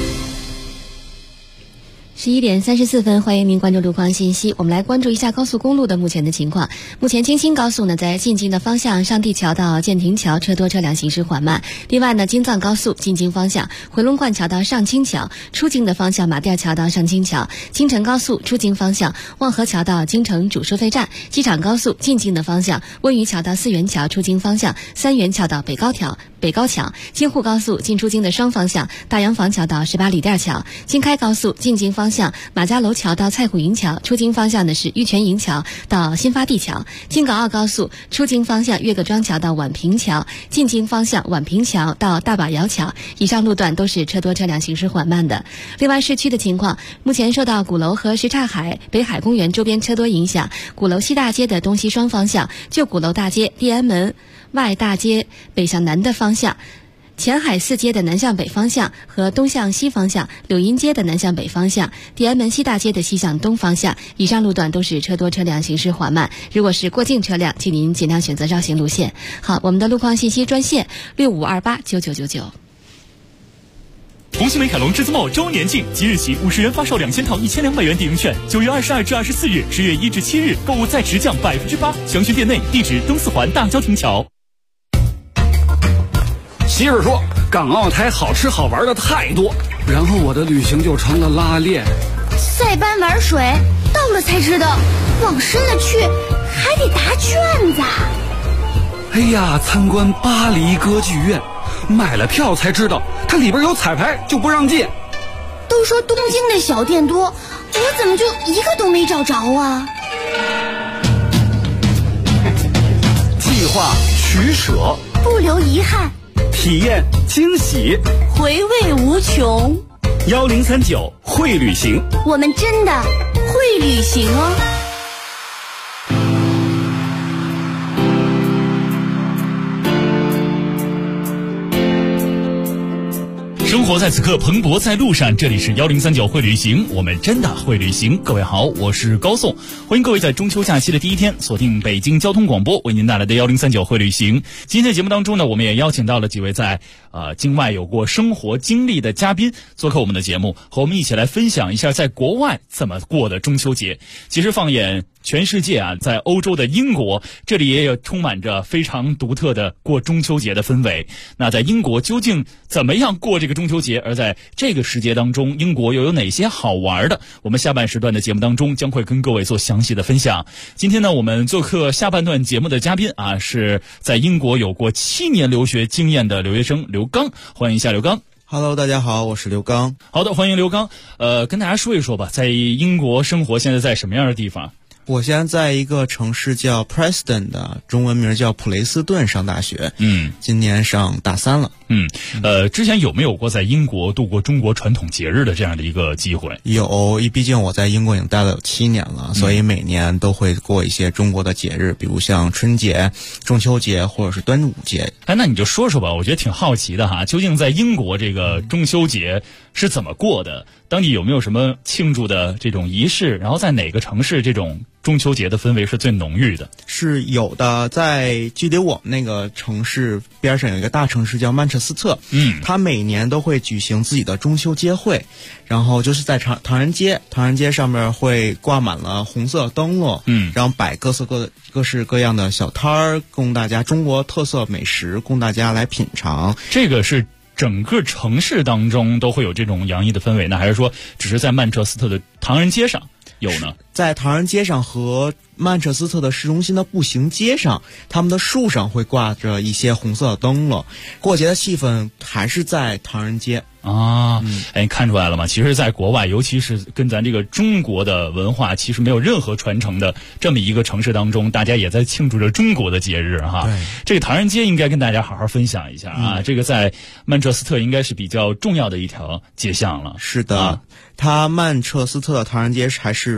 S1: 11点34分，欢迎您关注路况信息。我们来关注一下高速公路的目前的情况。目前京新高速呢，在进京的方向，上地桥到建亭桥车多，车辆行驶缓慢。另外呢，京藏高速进京方向，回龙观桥到上清桥，出京的方向马甸桥到上清桥；京承高速出京方向，望河桥到京承主收费站；机场高速进京的方向，温榆桥到四元桥出京方向，三元桥到北高桥；京沪高速进出京的双方向，大洋坊桥到18里店桥；京开高速进京方向，马家楼桥到蔡虎营桥，出京方向的是玉泉营桥到新发地桥；京港澳高速出京方向，岳各庄桥到宛平桥，进京方向宛平桥到大把窑桥。以上路段都是车多，车辆行驶缓慢的。另外，市区的情况，目前受到鼓楼和什刹海北海公园周边车多影响，鼓楼西大街的东西双方向，旧鼓楼大街、地安门外大街北向南的方向，前海四街的南向北方向和东向西方向，柳荫街的南向北方向，地安门西大街的西向东方向，以上路段都是车多，车辆行驶缓慢。如果是过境车辆，请您尽量选择绕行路线。好，我们的路况信息专线65289999。
S4: 红星美凯龙之子茂周年庆，即日起50元发售2000套1200元抵用券，9月22至24日，10月1至7日购物再直降8%，详询店内，地址东四环大郊亭桥。
S18: 媳妇说港澳台好吃好玩的太多，然后我的旅行就成了拉练。
S14: 塞班玩水，到了才知道往深了去还得答卷子。
S18: 哎呀，参观巴黎歌剧院，买了票才知道它里边有彩排，就不让进。
S14: 都说东京的小店多，我怎么就一个都没找着啊？
S18: 计划取舍，
S14: 不留遗憾，
S18: 体验惊喜，
S14: 回味无穷。
S18: 1039会旅行，
S14: 我们真的会旅行哦。
S4: 生活在此刻，蓬勃在路上。这里是1039会旅行，我们真的会旅行。各位好，我是高颂，欢迎各位在中秋假期的第一天锁定北京交通广播为您带来的1039会旅行。今天的节目当中呢，我们也邀请到了几位在境外有过生活经历的嘉宾做客我们的节目，和我们一起来分享一下在国外怎么过的中秋节。其实放眼全世界啊，在欧洲的英国，这里也有充满着非常独特的过中秋节的氛围。那在英国究竟怎么样过这个中秋节？而在这个时节当中，英国又有哪些好玩的？我们下半时段的节目当中将会跟各位做详细的分享。今天呢，我们做客下半段节目的嘉宾啊，是在英国有过7年留学经验的留学生刘刚，欢迎一下刘刚。
S21: Hello， 大家好，我是刘刚。
S4: 好的，欢迎刘刚。跟大家说一说吧，在英国生活现在在什么样的地方？
S21: 我现在在一个城市叫 Preston 的，中文名叫普雷斯顿上大学。今年上大3了。
S4: 之前有没有过在英国度过中国传统节日的这样的一个机会？
S21: 有，毕竟我在英国已经待了有7年了，所以每年都会过一些中国的节日，比如像春节、中秋节或者是端午节。
S4: 那你就说说吧，我觉得挺好奇的哈，究竟在英国这个中秋节是怎么过的？当地有没有什么庆祝的这种仪式？然后在哪个城市这种中秋节的氛围是最浓郁的？
S21: 是有的，在距离我们那个城市边上有一个大城市叫曼彻斯特，它每年都会举行自己的中秋节会，然后就是在唐人街上面会挂满了红色灯笼，然后摆各式各样的小摊儿，供大家中国特色美食供大家来品尝。
S4: 这个是整个城市当中都会有这种洋溢的氛围呢，还是说只是在曼彻斯特的唐人街上有呢？
S21: 在唐人街上和曼彻斯特的市中心的步行街上，他们的树上会挂着一些红色的灯笼，过节的气氛还是在唐人街
S4: 啊。看出来了吗？其实在国外，尤其是跟咱这个中国的文化其实没有任何传承的这么一个城市当中，大家也在庆祝着中国的节日哈。这个唐人街应该跟大家好好分享一下啊。这个在曼彻斯特应该是比较重要的一条街巷了。
S21: 是的，它曼彻斯特的唐人街还是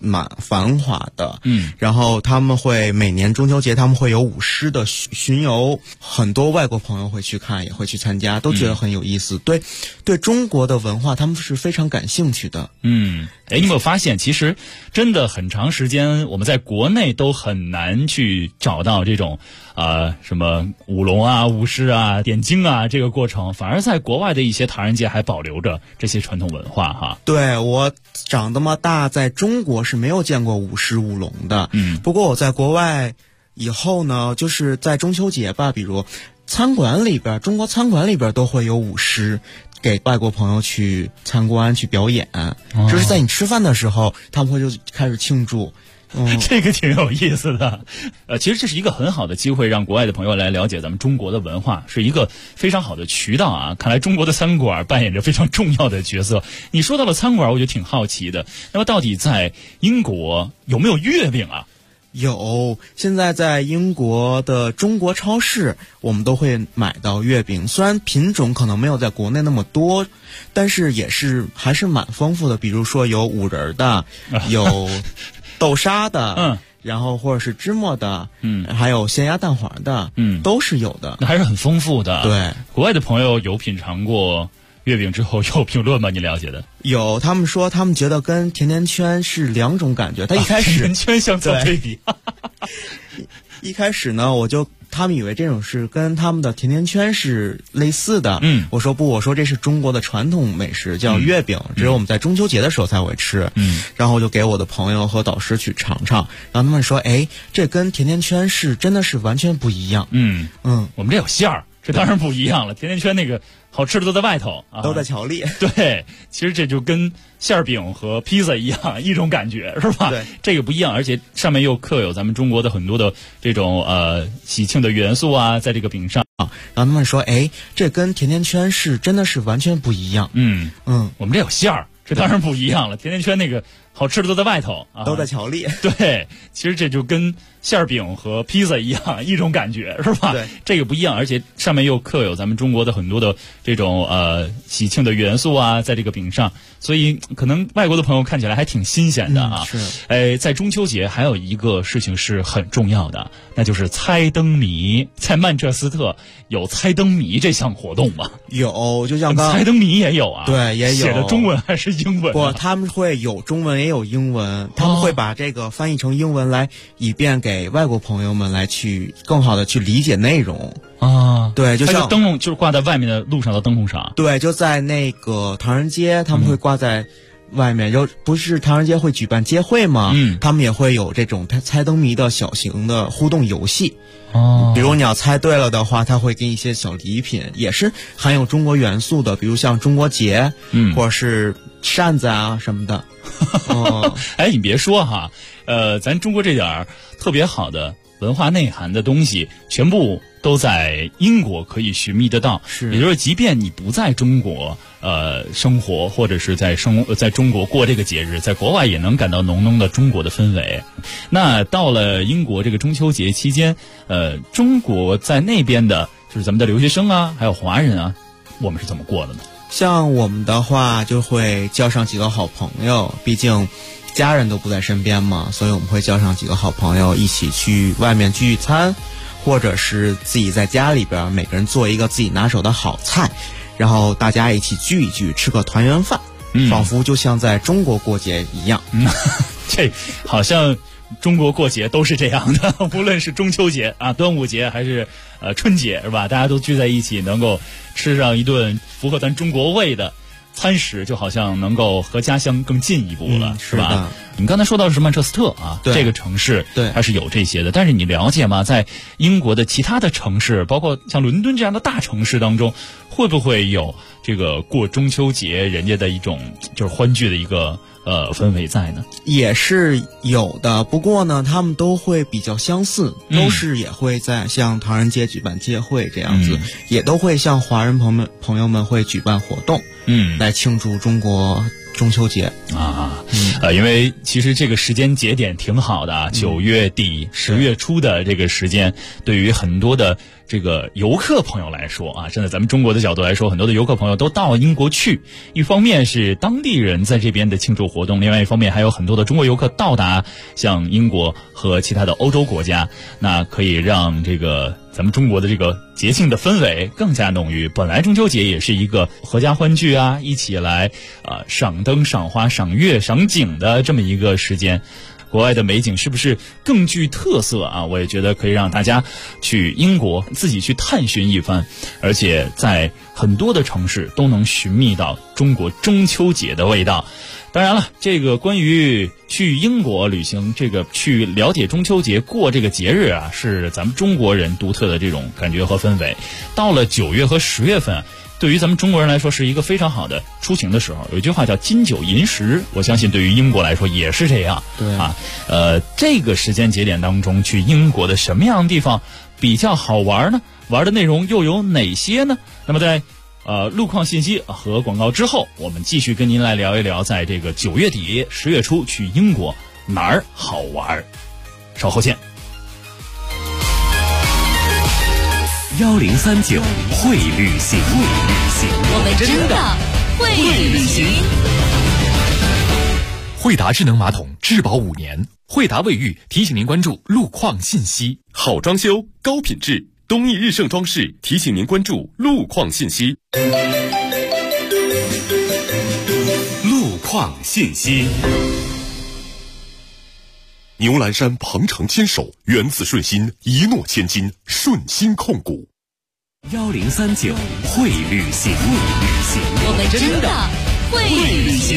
S21: 蛮繁华的。然后他们会每年中秋节他们会有舞狮的巡游，很多外国朋友会去看，也会去参加，都觉得很有意思。对中国的文化他们是非常感兴趣的。
S4: 你有没有发现，其实真的很长时间我们在国内都很难去找到这种什么舞龙啊、舞狮啊、点睛啊这个过程，反而在国外的一些唐人街还保留着这些传统文化哈。
S21: 对，我长这么大在中国是没有见过舞狮舞龙的。不过我在国外以后呢，就是在中秋节吧，比如餐馆里边，中国餐馆里边都会有舞狮给外国朋友去参观去表演，就是在你吃饭的时候他们会就开始庆祝。
S4: 这个挺有意思的。其实这是一个很好的机会，让国外的朋友来了解咱们中国的文化，是一个非常好的渠道啊。看来中国的餐馆扮演着非常重要的角色。你说到了餐馆，我就挺好奇的，那么到底在英国有没有月饼啊？
S21: 有，现在在英国的中国超市我们都会买到月饼，虽然品种可能没有在国内那么多，但是还是蛮丰富的。比如说有五仁的，有豆沙的，然后或者是芝麻的，还有咸鸭蛋黄的，都是有的，
S4: 那还是很丰富的。
S21: 对，
S4: 国外的朋友有品尝过月饼之后有评论吗？你了解的？
S21: 有，他们说他们觉得跟甜甜圈是两种感觉。他一开始
S4: 甜甜圈相做对比。
S21: 一开始呢，他们以为这种是跟他们的甜甜圈是类似的。我说不，我说这是中国的传统美食，叫月饼，只有我们在中秋节的时候才会吃。然后我就给我的朋友和导师去尝尝，然后他们说，这跟甜甜圈真的是完全不一样。
S4: 我们这有馅儿，这当然不一样了。甜甜圈那个好吃的都在外头啊，
S21: 都在桥里。
S4: 对，其实这就跟馅饼和披萨一样，一种感觉是吧？
S21: 对，
S4: 这个不一样，而且上面又刻有咱们中国的很多的这种喜庆的元素啊，在这个饼上
S21: 啊。然后他们说，这跟甜甜圈真的是完全不一样。
S4: 我们这有馅儿，这当然不一样了。甜甜圈那个好吃的都在外头啊，
S21: 都在桥里。
S4: 对，其实这就跟馅饼和披萨一样，一种感觉是吧？
S21: 对，
S4: 这个不一样，而且上面又刻有咱们中国的很多的这种喜庆的元素啊，在这个饼上，所以可能外国的朋友看起来还挺新鲜的啊。
S21: 是。
S4: 在中秋节还有一个事情是很重要的，那就是猜灯谜。在曼彻斯特有猜灯谜这项活动吗？
S21: 有，就像
S4: 猜灯谜也有啊。
S21: 对，也有。
S4: 写的中文还是英文？
S21: 不，他们会有中文也有英文，他们会把这个翻译成英文来，以便给外国朋友们来去更好的去理解内容
S4: 啊。
S21: 对，就像
S4: 灯笼就是挂在外面的路上的灯笼上。
S21: 对，就在那个唐人街，他们会挂在外面。不是唐人街会举办街会吗？他们也会有这种猜灯谜的小型的互动游戏。比如你要猜对了的话，他会给你一些小礼品，也是含有中国元素的，比如像中国结，或者是扇子啊什么的。
S4: 你别说哈，咱中国这点特别好的文化内涵的东西，全部都在英国可以寻觅得到。
S21: 是，
S4: 也就是即便你不在中国生活，或者是在中国过这个节日，在国外也能感到浓浓的中国的氛围。那到了英国这个中秋节期间，中国在那边的就是咱们的留学生啊，还有华人啊，我们是怎么过的呢？
S21: 像我们的话就会叫上几个好朋友，毕竟家人都不在身边嘛，所以我们会叫上几个好朋友一起去外面聚餐，或者是自己在家里边每个人做一个自己拿手的好菜，然后大家一起聚一聚，吃个团圆饭，仿佛就像在中国过节一样。
S4: 这好像中国过节都是这样的，无论是中秋节啊、端午节还是春节，是吧？大家都聚在一起，能够吃上一顿符合咱中国味的餐食，就好像能够和家乡更进一步了，是吧？你刚才说到的是曼彻斯特啊，这个城市它是有这些的，但是你了解吗？在英国的其他的城市，包括像伦敦这样的大城市当中，会不会有这个过中秋节人家的一种就是欢聚的一个氛围在呢？
S21: 也是有的，不过呢，他们都会比较相似，都是也会在像唐人街举办街会这样子，也都会像华人朋友们会举办活动，来庆祝中国中秋节
S4: 因为其实这个时间节点挺好的，9月底10月初的这个时间，对于很多的这个游客朋友来说啊，站在咱们中国的角度来说，很多的游客朋友都到英国去，一方面是当地人在这边的庆祝活动，另外一方面还有很多的中国游客到达像英国和其他的欧洲国家，那可以让这个咱们中国的这个节庆的氛围更加浓郁。本来中秋节也是一个合家欢聚啊，一起来赏灯、赏花、赏月、赏景的这么一个时间。国外的美景是不是更具特色啊？我也觉得可以让大家去英国自己去探寻一番，而且在很多的城市都能寻觅到中国中秋节的味道。当然了，这个关于去英国旅行，这个去了解中秋节过这个节日啊，是咱们中国人独特的这种感觉和氛围。到了9月和10月份，对于咱们中国人来说是一个非常好的出行的时候。有一句话叫金九银十，我相信对于英国来说也是这样。
S21: 对啊，
S4: 这个时间节点当中去英国的什么样的地方比较好玩呢？玩的内容又有哪些呢？那么在路况信息和广告之后，我们继续跟您来聊一聊，在这个9月底10月初去英国哪儿好玩。稍后见。
S3: 1039会旅行，
S14: 我们真的会旅行。
S10: 惠达智能马桶质保5年，惠达卫浴提醒您关注路况信息。
S9: 好装修，高品质，东义日盛装饰提醒您关注路况信息。路况信息。牛栏山鹏程牵手，缘字顺心，一诺千金，顺心控股。
S3: 1039会旅行，
S14: 我们真的会旅行。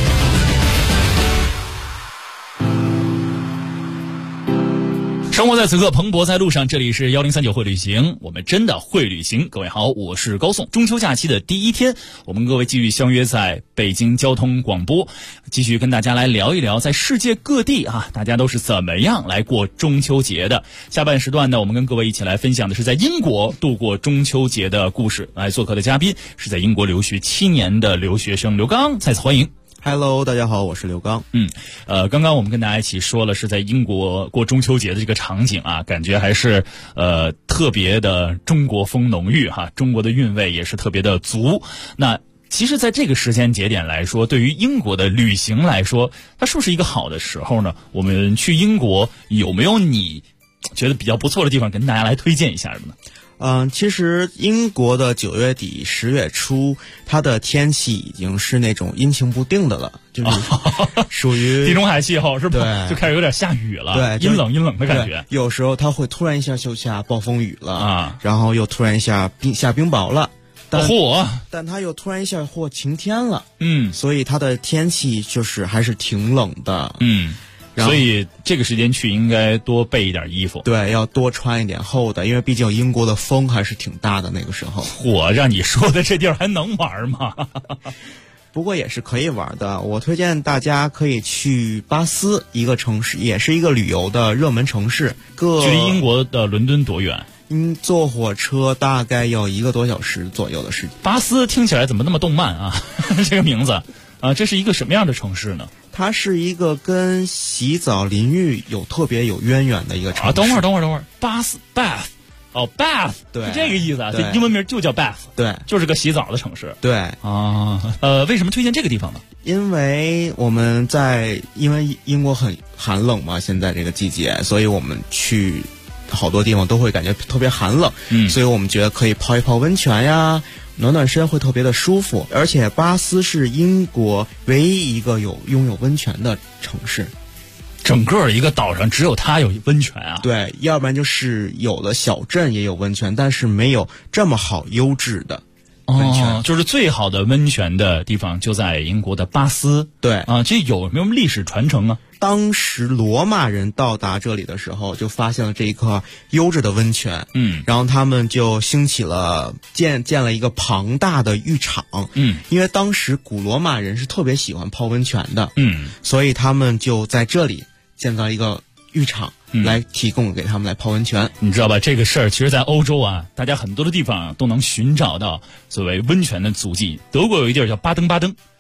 S4: 生活在此刻，蓬勃在路上，这里是1039会旅行，我们真的会旅行。各位好，我是高颂。中秋假期的第一天，我们各位继续相约在北京交通广播，继续跟大家来聊一聊在世界各地啊，大家都是怎么样来过中秋节的。下半时段呢，我们跟各位一起来分享的是在英国度过中秋节的故事。来做客的嘉宾是在英国留学7年的留学生刘刚，再次欢迎。
S21: Hello， 大家好，我是刘刚。
S4: 刚刚我们跟大家一起说了是在英国过中秋节的这个场景啊，感觉还是特别的中国风浓郁哈，中国的韵味也是特别的足。那其实在这个时间节点来说，对于英国的旅行来说，它是不是一个好的时候呢？我们去英国有没有你觉得比较不错的地方跟大家来推荐一下的呢？
S21: 其实英国的9月底10月初，它的天气已经是那种阴晴不定的了，就是属于
S4: 地中海气候是吧？
S21: 对，
S4: 就开始有点下雨了，
S21: 对，
S4: 阴冷的感觉。
S21: 有时候它会突然一下就下暴风雨了啊，然后又突然一下下冰雹了，但它又突然一下或晴天了，所以它的天气就是还是挺冷的，
S4: 所以这个时间去应该多备一点衣服，
S21: 对，要多穿一点厚的，因为毕竟英国的风还是挺大的那个时候。
S4: 我让你说的这地儿还能玩吗？
S21: 不过也是可以玩的，我推荐大家可以去巴斯，一个城市，也是一个旅游的热门城市。距
S4: 离英国的伦敦多远？
S21: 坐火车大概要1个多小时左右的时间。
S4: 巴斯听起来怎么那么动漫啊？这个名字啊，这是一个什么样的城市呢？
S21: 它是一个跟洗澡淋浴特别有渊源的一个城市。
S4: 等会儿，巴斯 Bath， Bath， 对，是这个意思啊。这英文名就叫 Bath，
S21: 对，
S4: 就是个洗澡的城市。
S21: 对
S4: 啊，为什么推荐这个地方呢？
S21: 因为因为英国很寒冷嘛，现在这个季节，所以我们去好多地方都会感觉特别寒冷，所以我们觉得可以泡一泡温泉呀。暖暖身会特别的舒服，而且巴斯是英国唯一一个拥有温泉的城市，
S4: 整个一个岛上只有它有温泉啊？
S21: 对，要不然就是有的小镇也有温泉，但是没有这么好优质的温泉。
S4: 就是最好的温泉的地方就在英国的巴斯。
S21: 对
S4: 啊，这有没有历史传承啊？
S21: 当时罗马人到达这里的时候，就发现了这一颗优质的温泉，然后他们就兴起了建了一个庞大的浴场，因为当时古罗马人是特别喜欢泡温泉的，所以他们就在这里建造一个浴场，来提供给他们来泡温泉。
S4: 你知道吧？这个事儿其实在欧洲啊，大家很多的地方都能寻找到所谓温泉的足迹。德国有一地儿叫巴登，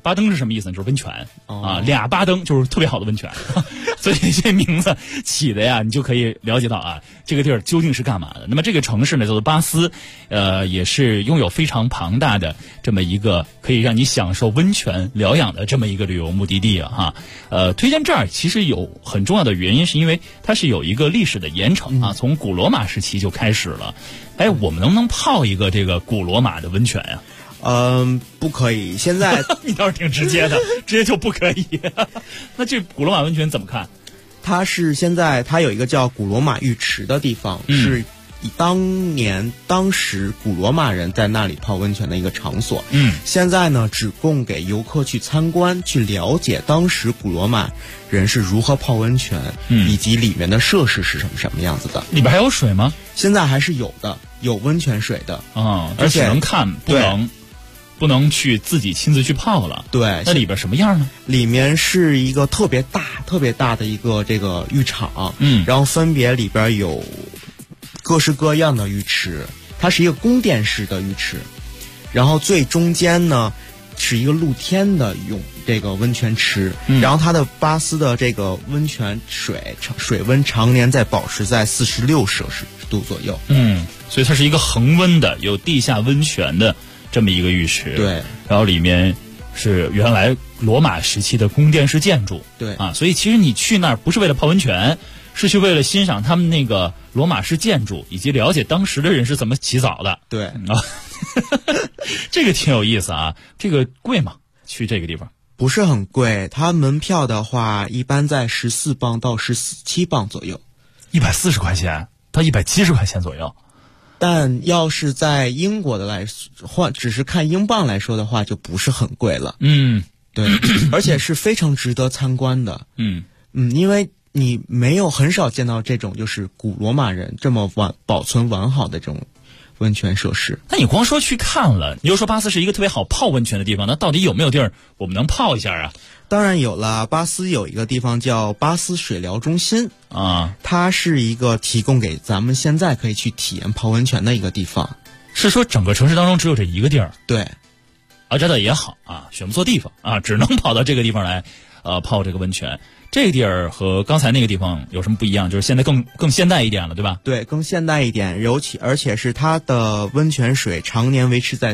S4: 巴登是什么意思呢？就是温泉啊，俩巴登就是特别好的温泉，所以这名字起的呀，你就可以了解到啊，这个地儿究竟是干嘛的。那么这个城市呢，叫做巴斯，也是拥有非常庞大的这么一个可以让你享受温泉疗养的这么一个旅游目的地啊哈。推荐这儿其实有很重要的原因，是因为它是有一个历史的沿承啊，从古罗马时期就开始了。哎，我们能不能泡一个这个古罗马的温泉呀？
S21: 不可以。现在
S4: 你倒是挺直接的，直接就不可以。那这古罗马温泉怎么看？
S21: 它是现在它有一个叫古罗马浴池的地方，是当时古罗马人在那里泡温泉的一个场所。现在呢，只供给游客去参观，去了解当时古罗马人是如何泡温泉，以及里面的设施是什么样子的。
S4: 里边还有水吗？
S21: 现在还是有的，有温泉水的
S4: 啊，而且只能看，不能去自己亲自去泡了。
S21: 对，
S4: 那里边什么样呢？
S21: 里面是一个特别大的一个这个浴场，然后分别里边有各式各样的浴池，它是一个宫殿式的浴池，然后最中间呢是一个露天的这个温泉池，然后它的巴斯的这个温泉水温常年在保持在46摄氏度左右。
S4: 所以它是一个恒温的有地下温泉的这么一个浴池。
S21: 对，
S4: 然后里面是原来罗马时期的宫殿式建筑。
S21: 对
S4: 啊，所以其实你去那儿不是为了泡温泉，是去为了欣赏他们那个罗马式建筑，以及了解当时的人是怎么洗澡的。
S21: 对
S4: 啊，这个挺有意思啊。这个贵吗？去这个地方
S21: 不是很贵，它门票的话一般在14磅到17磅左右
S4: ，140块钱到170块钱左右。
S21: 但要是在英国的只是看英镑来说的话，就不是很贵了。对，而且是非常值得参观的。因为你很少见到这种就是古罗马人这么保存完好的这种温泉设施。
S4: 那你光说去看了，你又说巴斯是一个特别好泡温泉的地方，那到底有没有地儿我们能泡一下啊？
S21: 当然有了，巴斯有一个地方叫巴斯水疗中心
S4: 啊，
S21: 它是一个提供给咱们现在可以去体验泡温泉的一个地方。
S4: 是说整个城市当中只有这一个地儿？
S21: 对，
S4: 啊，这倒也好啊，选不错地方啊，只能跑到这个地方来泡这个温泉。这个地儿和刚才那个地方有什么不一样？就是现在更现代一点了，对吧？
S21: 对，更现代一点，而且是它的温泉水常年维持在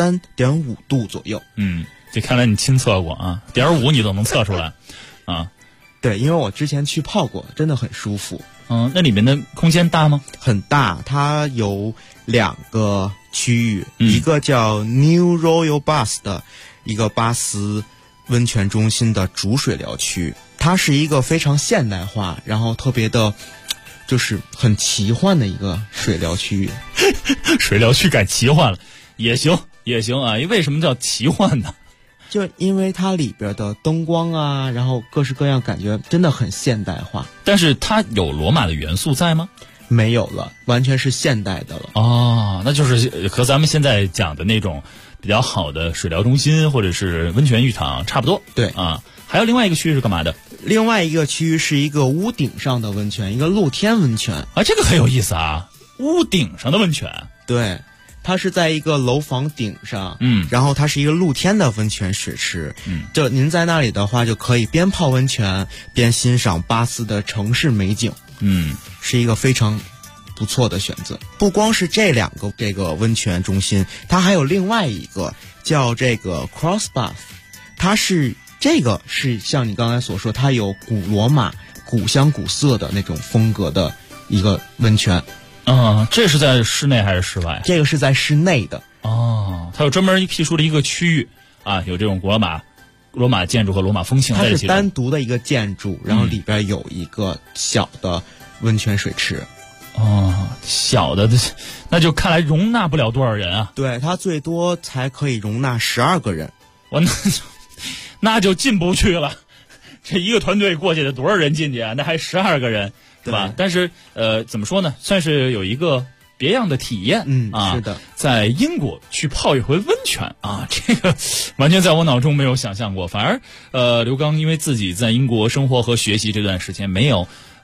S21: 33.5度左右。
S4: 这看来你亲测过啊，0.5你都能测出来啊？
S21: 对，因为我之前去泡过，真的很舒服。
S4: 那里面的空间大吗？
S21: 很大，它有2个区域，一个叫 New Royal Bath 的一个巴斯温泉中心的主水疗区，它是一个非常现代化，然后特别的就是很奇幻的一个水疗区域。
S4: 水疗区改奇幻了也行啊，为什么叫奇幻呢？
S21: 就因为它里边的灯光啊，然后各式各样，感觉真的很现代化。
S4: 但是它有罗马的元素在吗？
S21: 没有了，完全是现代的了。
S4: 哦，那就是和咱们现在讲的那种比较好的水疗中心或者是温泉浴场差不多。
S21: 对
S4: 啊，还有另外一个区域是干嘛的？
S21: 另外一个区域是一个屋顶上的温泉，一个露天温泉
S4: 啊，这个很有意思啊，屋顶上的温泉。
S21: 对。它是在一个楼房顶上，然后它是一个露天的温泉水池，就您在那里的话，就可以边泡温泉边欣赏巴斯的城市美景，是一个非常不错的选择。不光是这2个这个温泉中心，它还有另外一个叫这个 Cross Bath， 它是像你刚才所说，它有古罗马古香古色的那种风格的一个温泉。
S4: 这是在室内还是室外？
S21: 这个是在室内的。
S4: 它有专门辟出的一个区域啊，有这种罗马建筑和罗马风情在一起。
S21: 它是单独的一个建筑，然后里边有一个小的温泉水池。
S4: 小的，那就看来容纳不了多少人啊。
S21: 对，它最多才可以容纳12个人。
S4: 那就进不去了。这一个团队过去得多少人进去啊？那还12个人。对吧？但是怎么说呢？算是有一个别样的体验。
S21: 是的，
S4: 在英国去泡一回温泉啊，这个完全在我脑中没有想象过。反而刘刚因为自己在英国生活和学习这段时间没有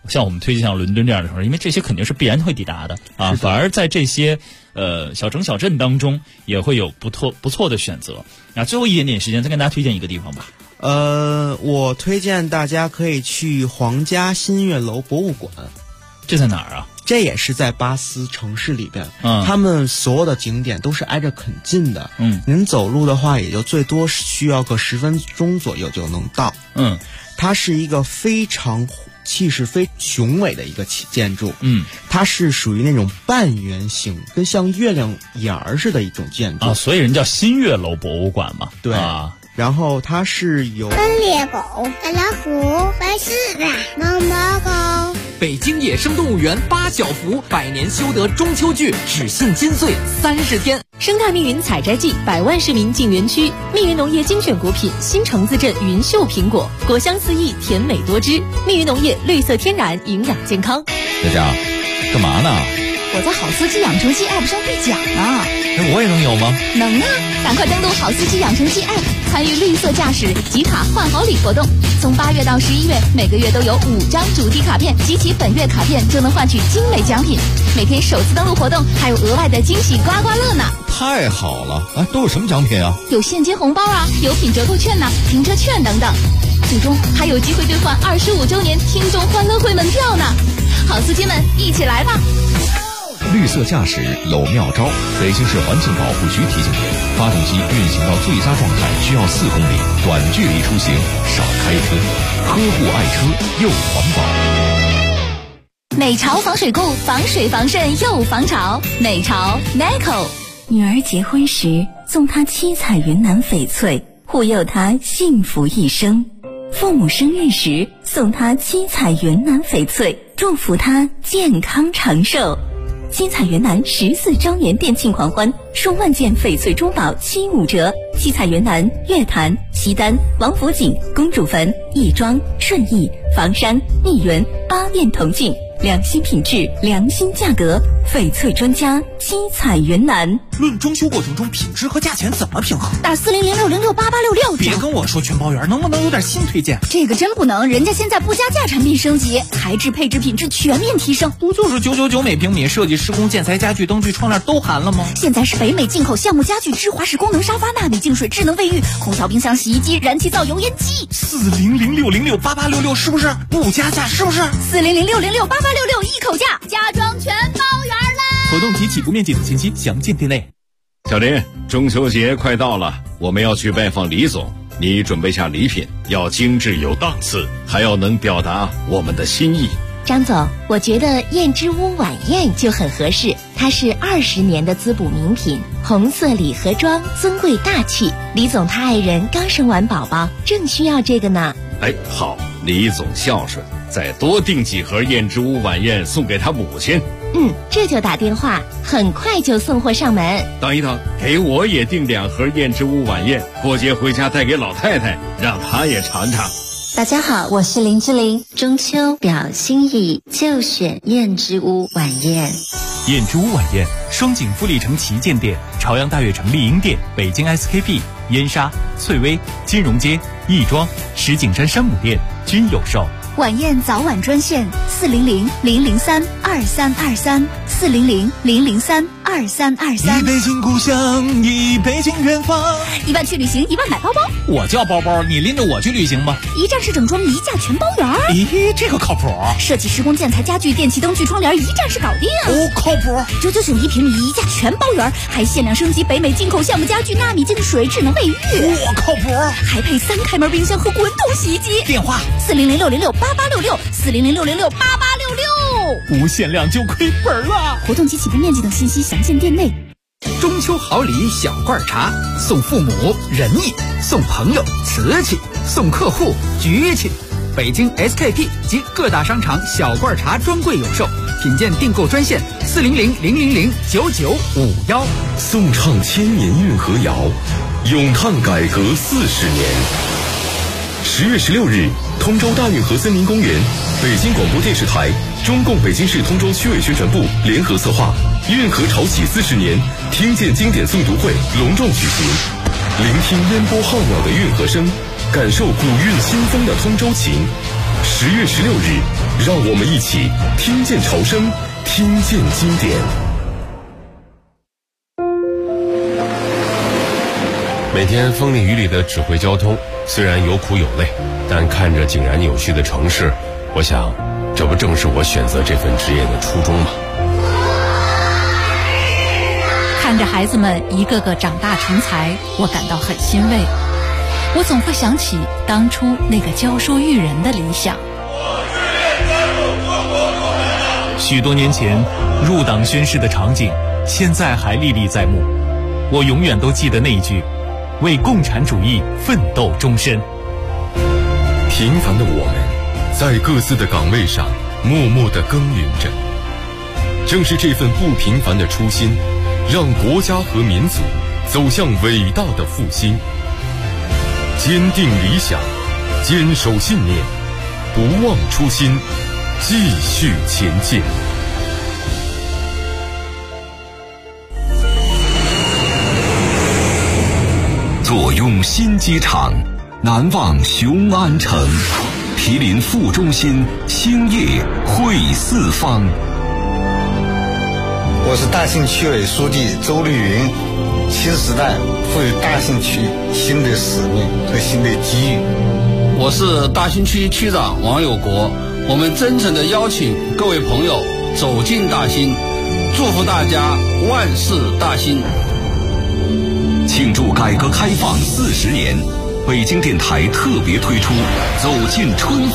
S4: 像我们推荐像伦敦这样的城市，因为这些肯定是必然会抵达的啊。反而在这些小城小镇当中，也会有不错的选择。那最后一点点时间，再跟大家推荐一个地方吧。
S21: 我推荐大家可以去皇家新月楼博物馆。
S4: 这在哪儿啊？
S21: 这也是在巴斯城市里边，他们所有的景点都是挨着很近的，您走路的话也就最多需要个10分钟左右就能到。它是一个非常气势非雄伟的一个建筑，它是属于那种半圆形，跟像月亮眼儿似的一种建筑
S4: 啊，所以人叫新月楼博物馆嘛。
S21: 对啊。然后它是有
S5: 猎狗、大老虎、白狮子、毛毛狗。
S18: 北京野生动物园8小福100年修得中秋剧只限金穗30天。
S12: 生态密云采摘季，100万市民进园区。密云农业精选果品新城自镇云秀苹果，果香四溢，甜美多汁。密云农业绿色天然，营养健康。
S22: 佳佳，干嘛呢？
S14: 我在好司机养成系 App 上兑奖呢。
S22: 我也能有吗？
S14: 能啊！赶快登录好司机养成系 App， 参与绿色驾驶集卡换好礼活动。从8月到11月，每个月都有5张主题卡片，集齐本月卡片就能换取精美奖品。每天首次登录活动还有额外的惊喜刮刮乐呢！
S22: 太好了！都有什么奖品啊？
S14: 有现金红包啊，有品折扣券停车券等等。最终还有机会兑换25周年听众欢乐会门票呢！好司机们，一起来吧！
S22: 绿色驾驶有妙招，北京市环境保护局提醒您：发动机运行到最佳状态需要4公里，短距离出行少开车，呵护爱车又环保。
S14: 美潮防水固，防水防渗又防潮。美潮 NICO。
S23: 女儿结婚时送她七彩云南翡翠，护佑她幸福一生；父母生日时送她七彩云南翡翠，祝福她健康长寿。七彩云南14周年店庆狂欢，数万件翡翠珠宝75折。七彩云南、月坛、西单、王府井、公主坟、亦庄、顺义、房山、密云8店同庆，良心品质，良心价格，翡翠专家七彩云南。
S15: 论装修过程中品质和价钱怎么平衡？
S14: 打4006068866。
S15: 别跟我说全包圆，能不能有点新推荐？
S14: 这个真不能，人家现在不加价产品升级，材质配置品质全面提升。
S15: 不就是999每平米，设计施工建材家具灯具窗帘都含了吗？
S14: 现在是北美进口橡木家具、芝华士功能沙发、纳米净水、智能卫浴、空调、冰箱、洗衣机、燃气灶、油烟机。
S15: 4006068866是不是不加价？是不是
S14: 4006068866一口价，家装全包圆啦！
S15: 活动及起步面积等信息详见店内。
S24: 小林，中秋节快到了，我们要去拜访李总，你准备下礼品，要精致有档次，还要能表达我们的心意。
S25: 张总，我觉得燕之屋晚宴就很合适，它是20年的滋补名品，红色礼盒装，尊贵大气。李总他爱人刚生完宝宝，正需要这个呢。
S24: 好，李总孝顺，再多订几盒燕之屋晚宴送给他母亲。
S25: 这就打电话，很快就送货上门。
S24: 等一等，给我也订2盒燕之屋晚宴，过节回家带给老太太，让她也尝尝。
S25: 大家好，我是林志玲，中秋表心意就选燕之屋晚宴。
S15: 燕之屋晚宴，双井富力城旗舰店、朝阳大悦城丽婴店、北京 SKP、燕莎、翠微、金融街、亦庄、石景山山姆店均有售。
S14: 晚宴早晚专线400-003-2323，400-003-2323。
S15: 一杯敬故乡，一杯敬远方。
S14: 1万去旅行，1万买包包。
S15: 我叫包包，你拎着我去旅行吧。
S14: 一站式整装，一价全包圆。
S15: 咦，这个靠谱。
S14: 设计施工建材家具电器灯具窗帘，一站式搞定。
S15: 靠谱。
S14: 999一平米，一价全包圆，还限量升级北美进口橡木家具、纳米净水、智能卫浴。
S15: 靠谱。
S14: 还配3开门冰箱和滚筒洗衣机。
S15: 电话
S14: 400668866，400668866。
S15: 无限量就亏本了。
S14: 活动及起步面积等信息详见店内。
S18: 中秋好礼小罐茶，送父母仁义，送朋友瓷器，送客户局气。北京 SKP 及各大商场小罐茶专柜有售，品鉴订购专线400-000-9951。
S9: 颂唱千年运河谣，咏叹改革40年。10月16日，通州大运河森林公园，北京广播电视台、中共北京市通州区委宣传部联合策划，运河潮起40年听见经典诵读会隆重举行，聆听烟波浩渺的运河声，感受古韵新风的通州情。10月16日， 让我们一起听见潮声，听见经典。
S22: 每天风里雨里的指挥交通，虽然有苦有累，但看着井然有序的城市，我想，这不正是我选择这份职业的初衷吗？
S7: 看着孩子们一个个长大成才，我感到很欣慰。我总会想起当初那个教书育人的理想。
S15: 许多年前入党宣誓的场景，现在还历历在目。我永远都记得那一句：为共产主义奋斗终身。
S9: 平凡的我们，在各自的岗位上默默地耕耘着。正是这份不平凡的初心，让国家和民族走向伟大的复兴。坚定理想，坚守信念，不忘初心，继续前进。
S8: 坐拥新机场，难忘雄安城，毗邻副中心，兴业汇四方。
S11: 我是大兴区委书记周绿云。新时代赋予大兴区新的使命和新的机遇。
S13: 我是大兴区区长王有国。我们真诚地邀请各位朋友走进大兴，祝福大家万事大兴。
S8: 庆祝改革开放40年，北京电台特别推出走进春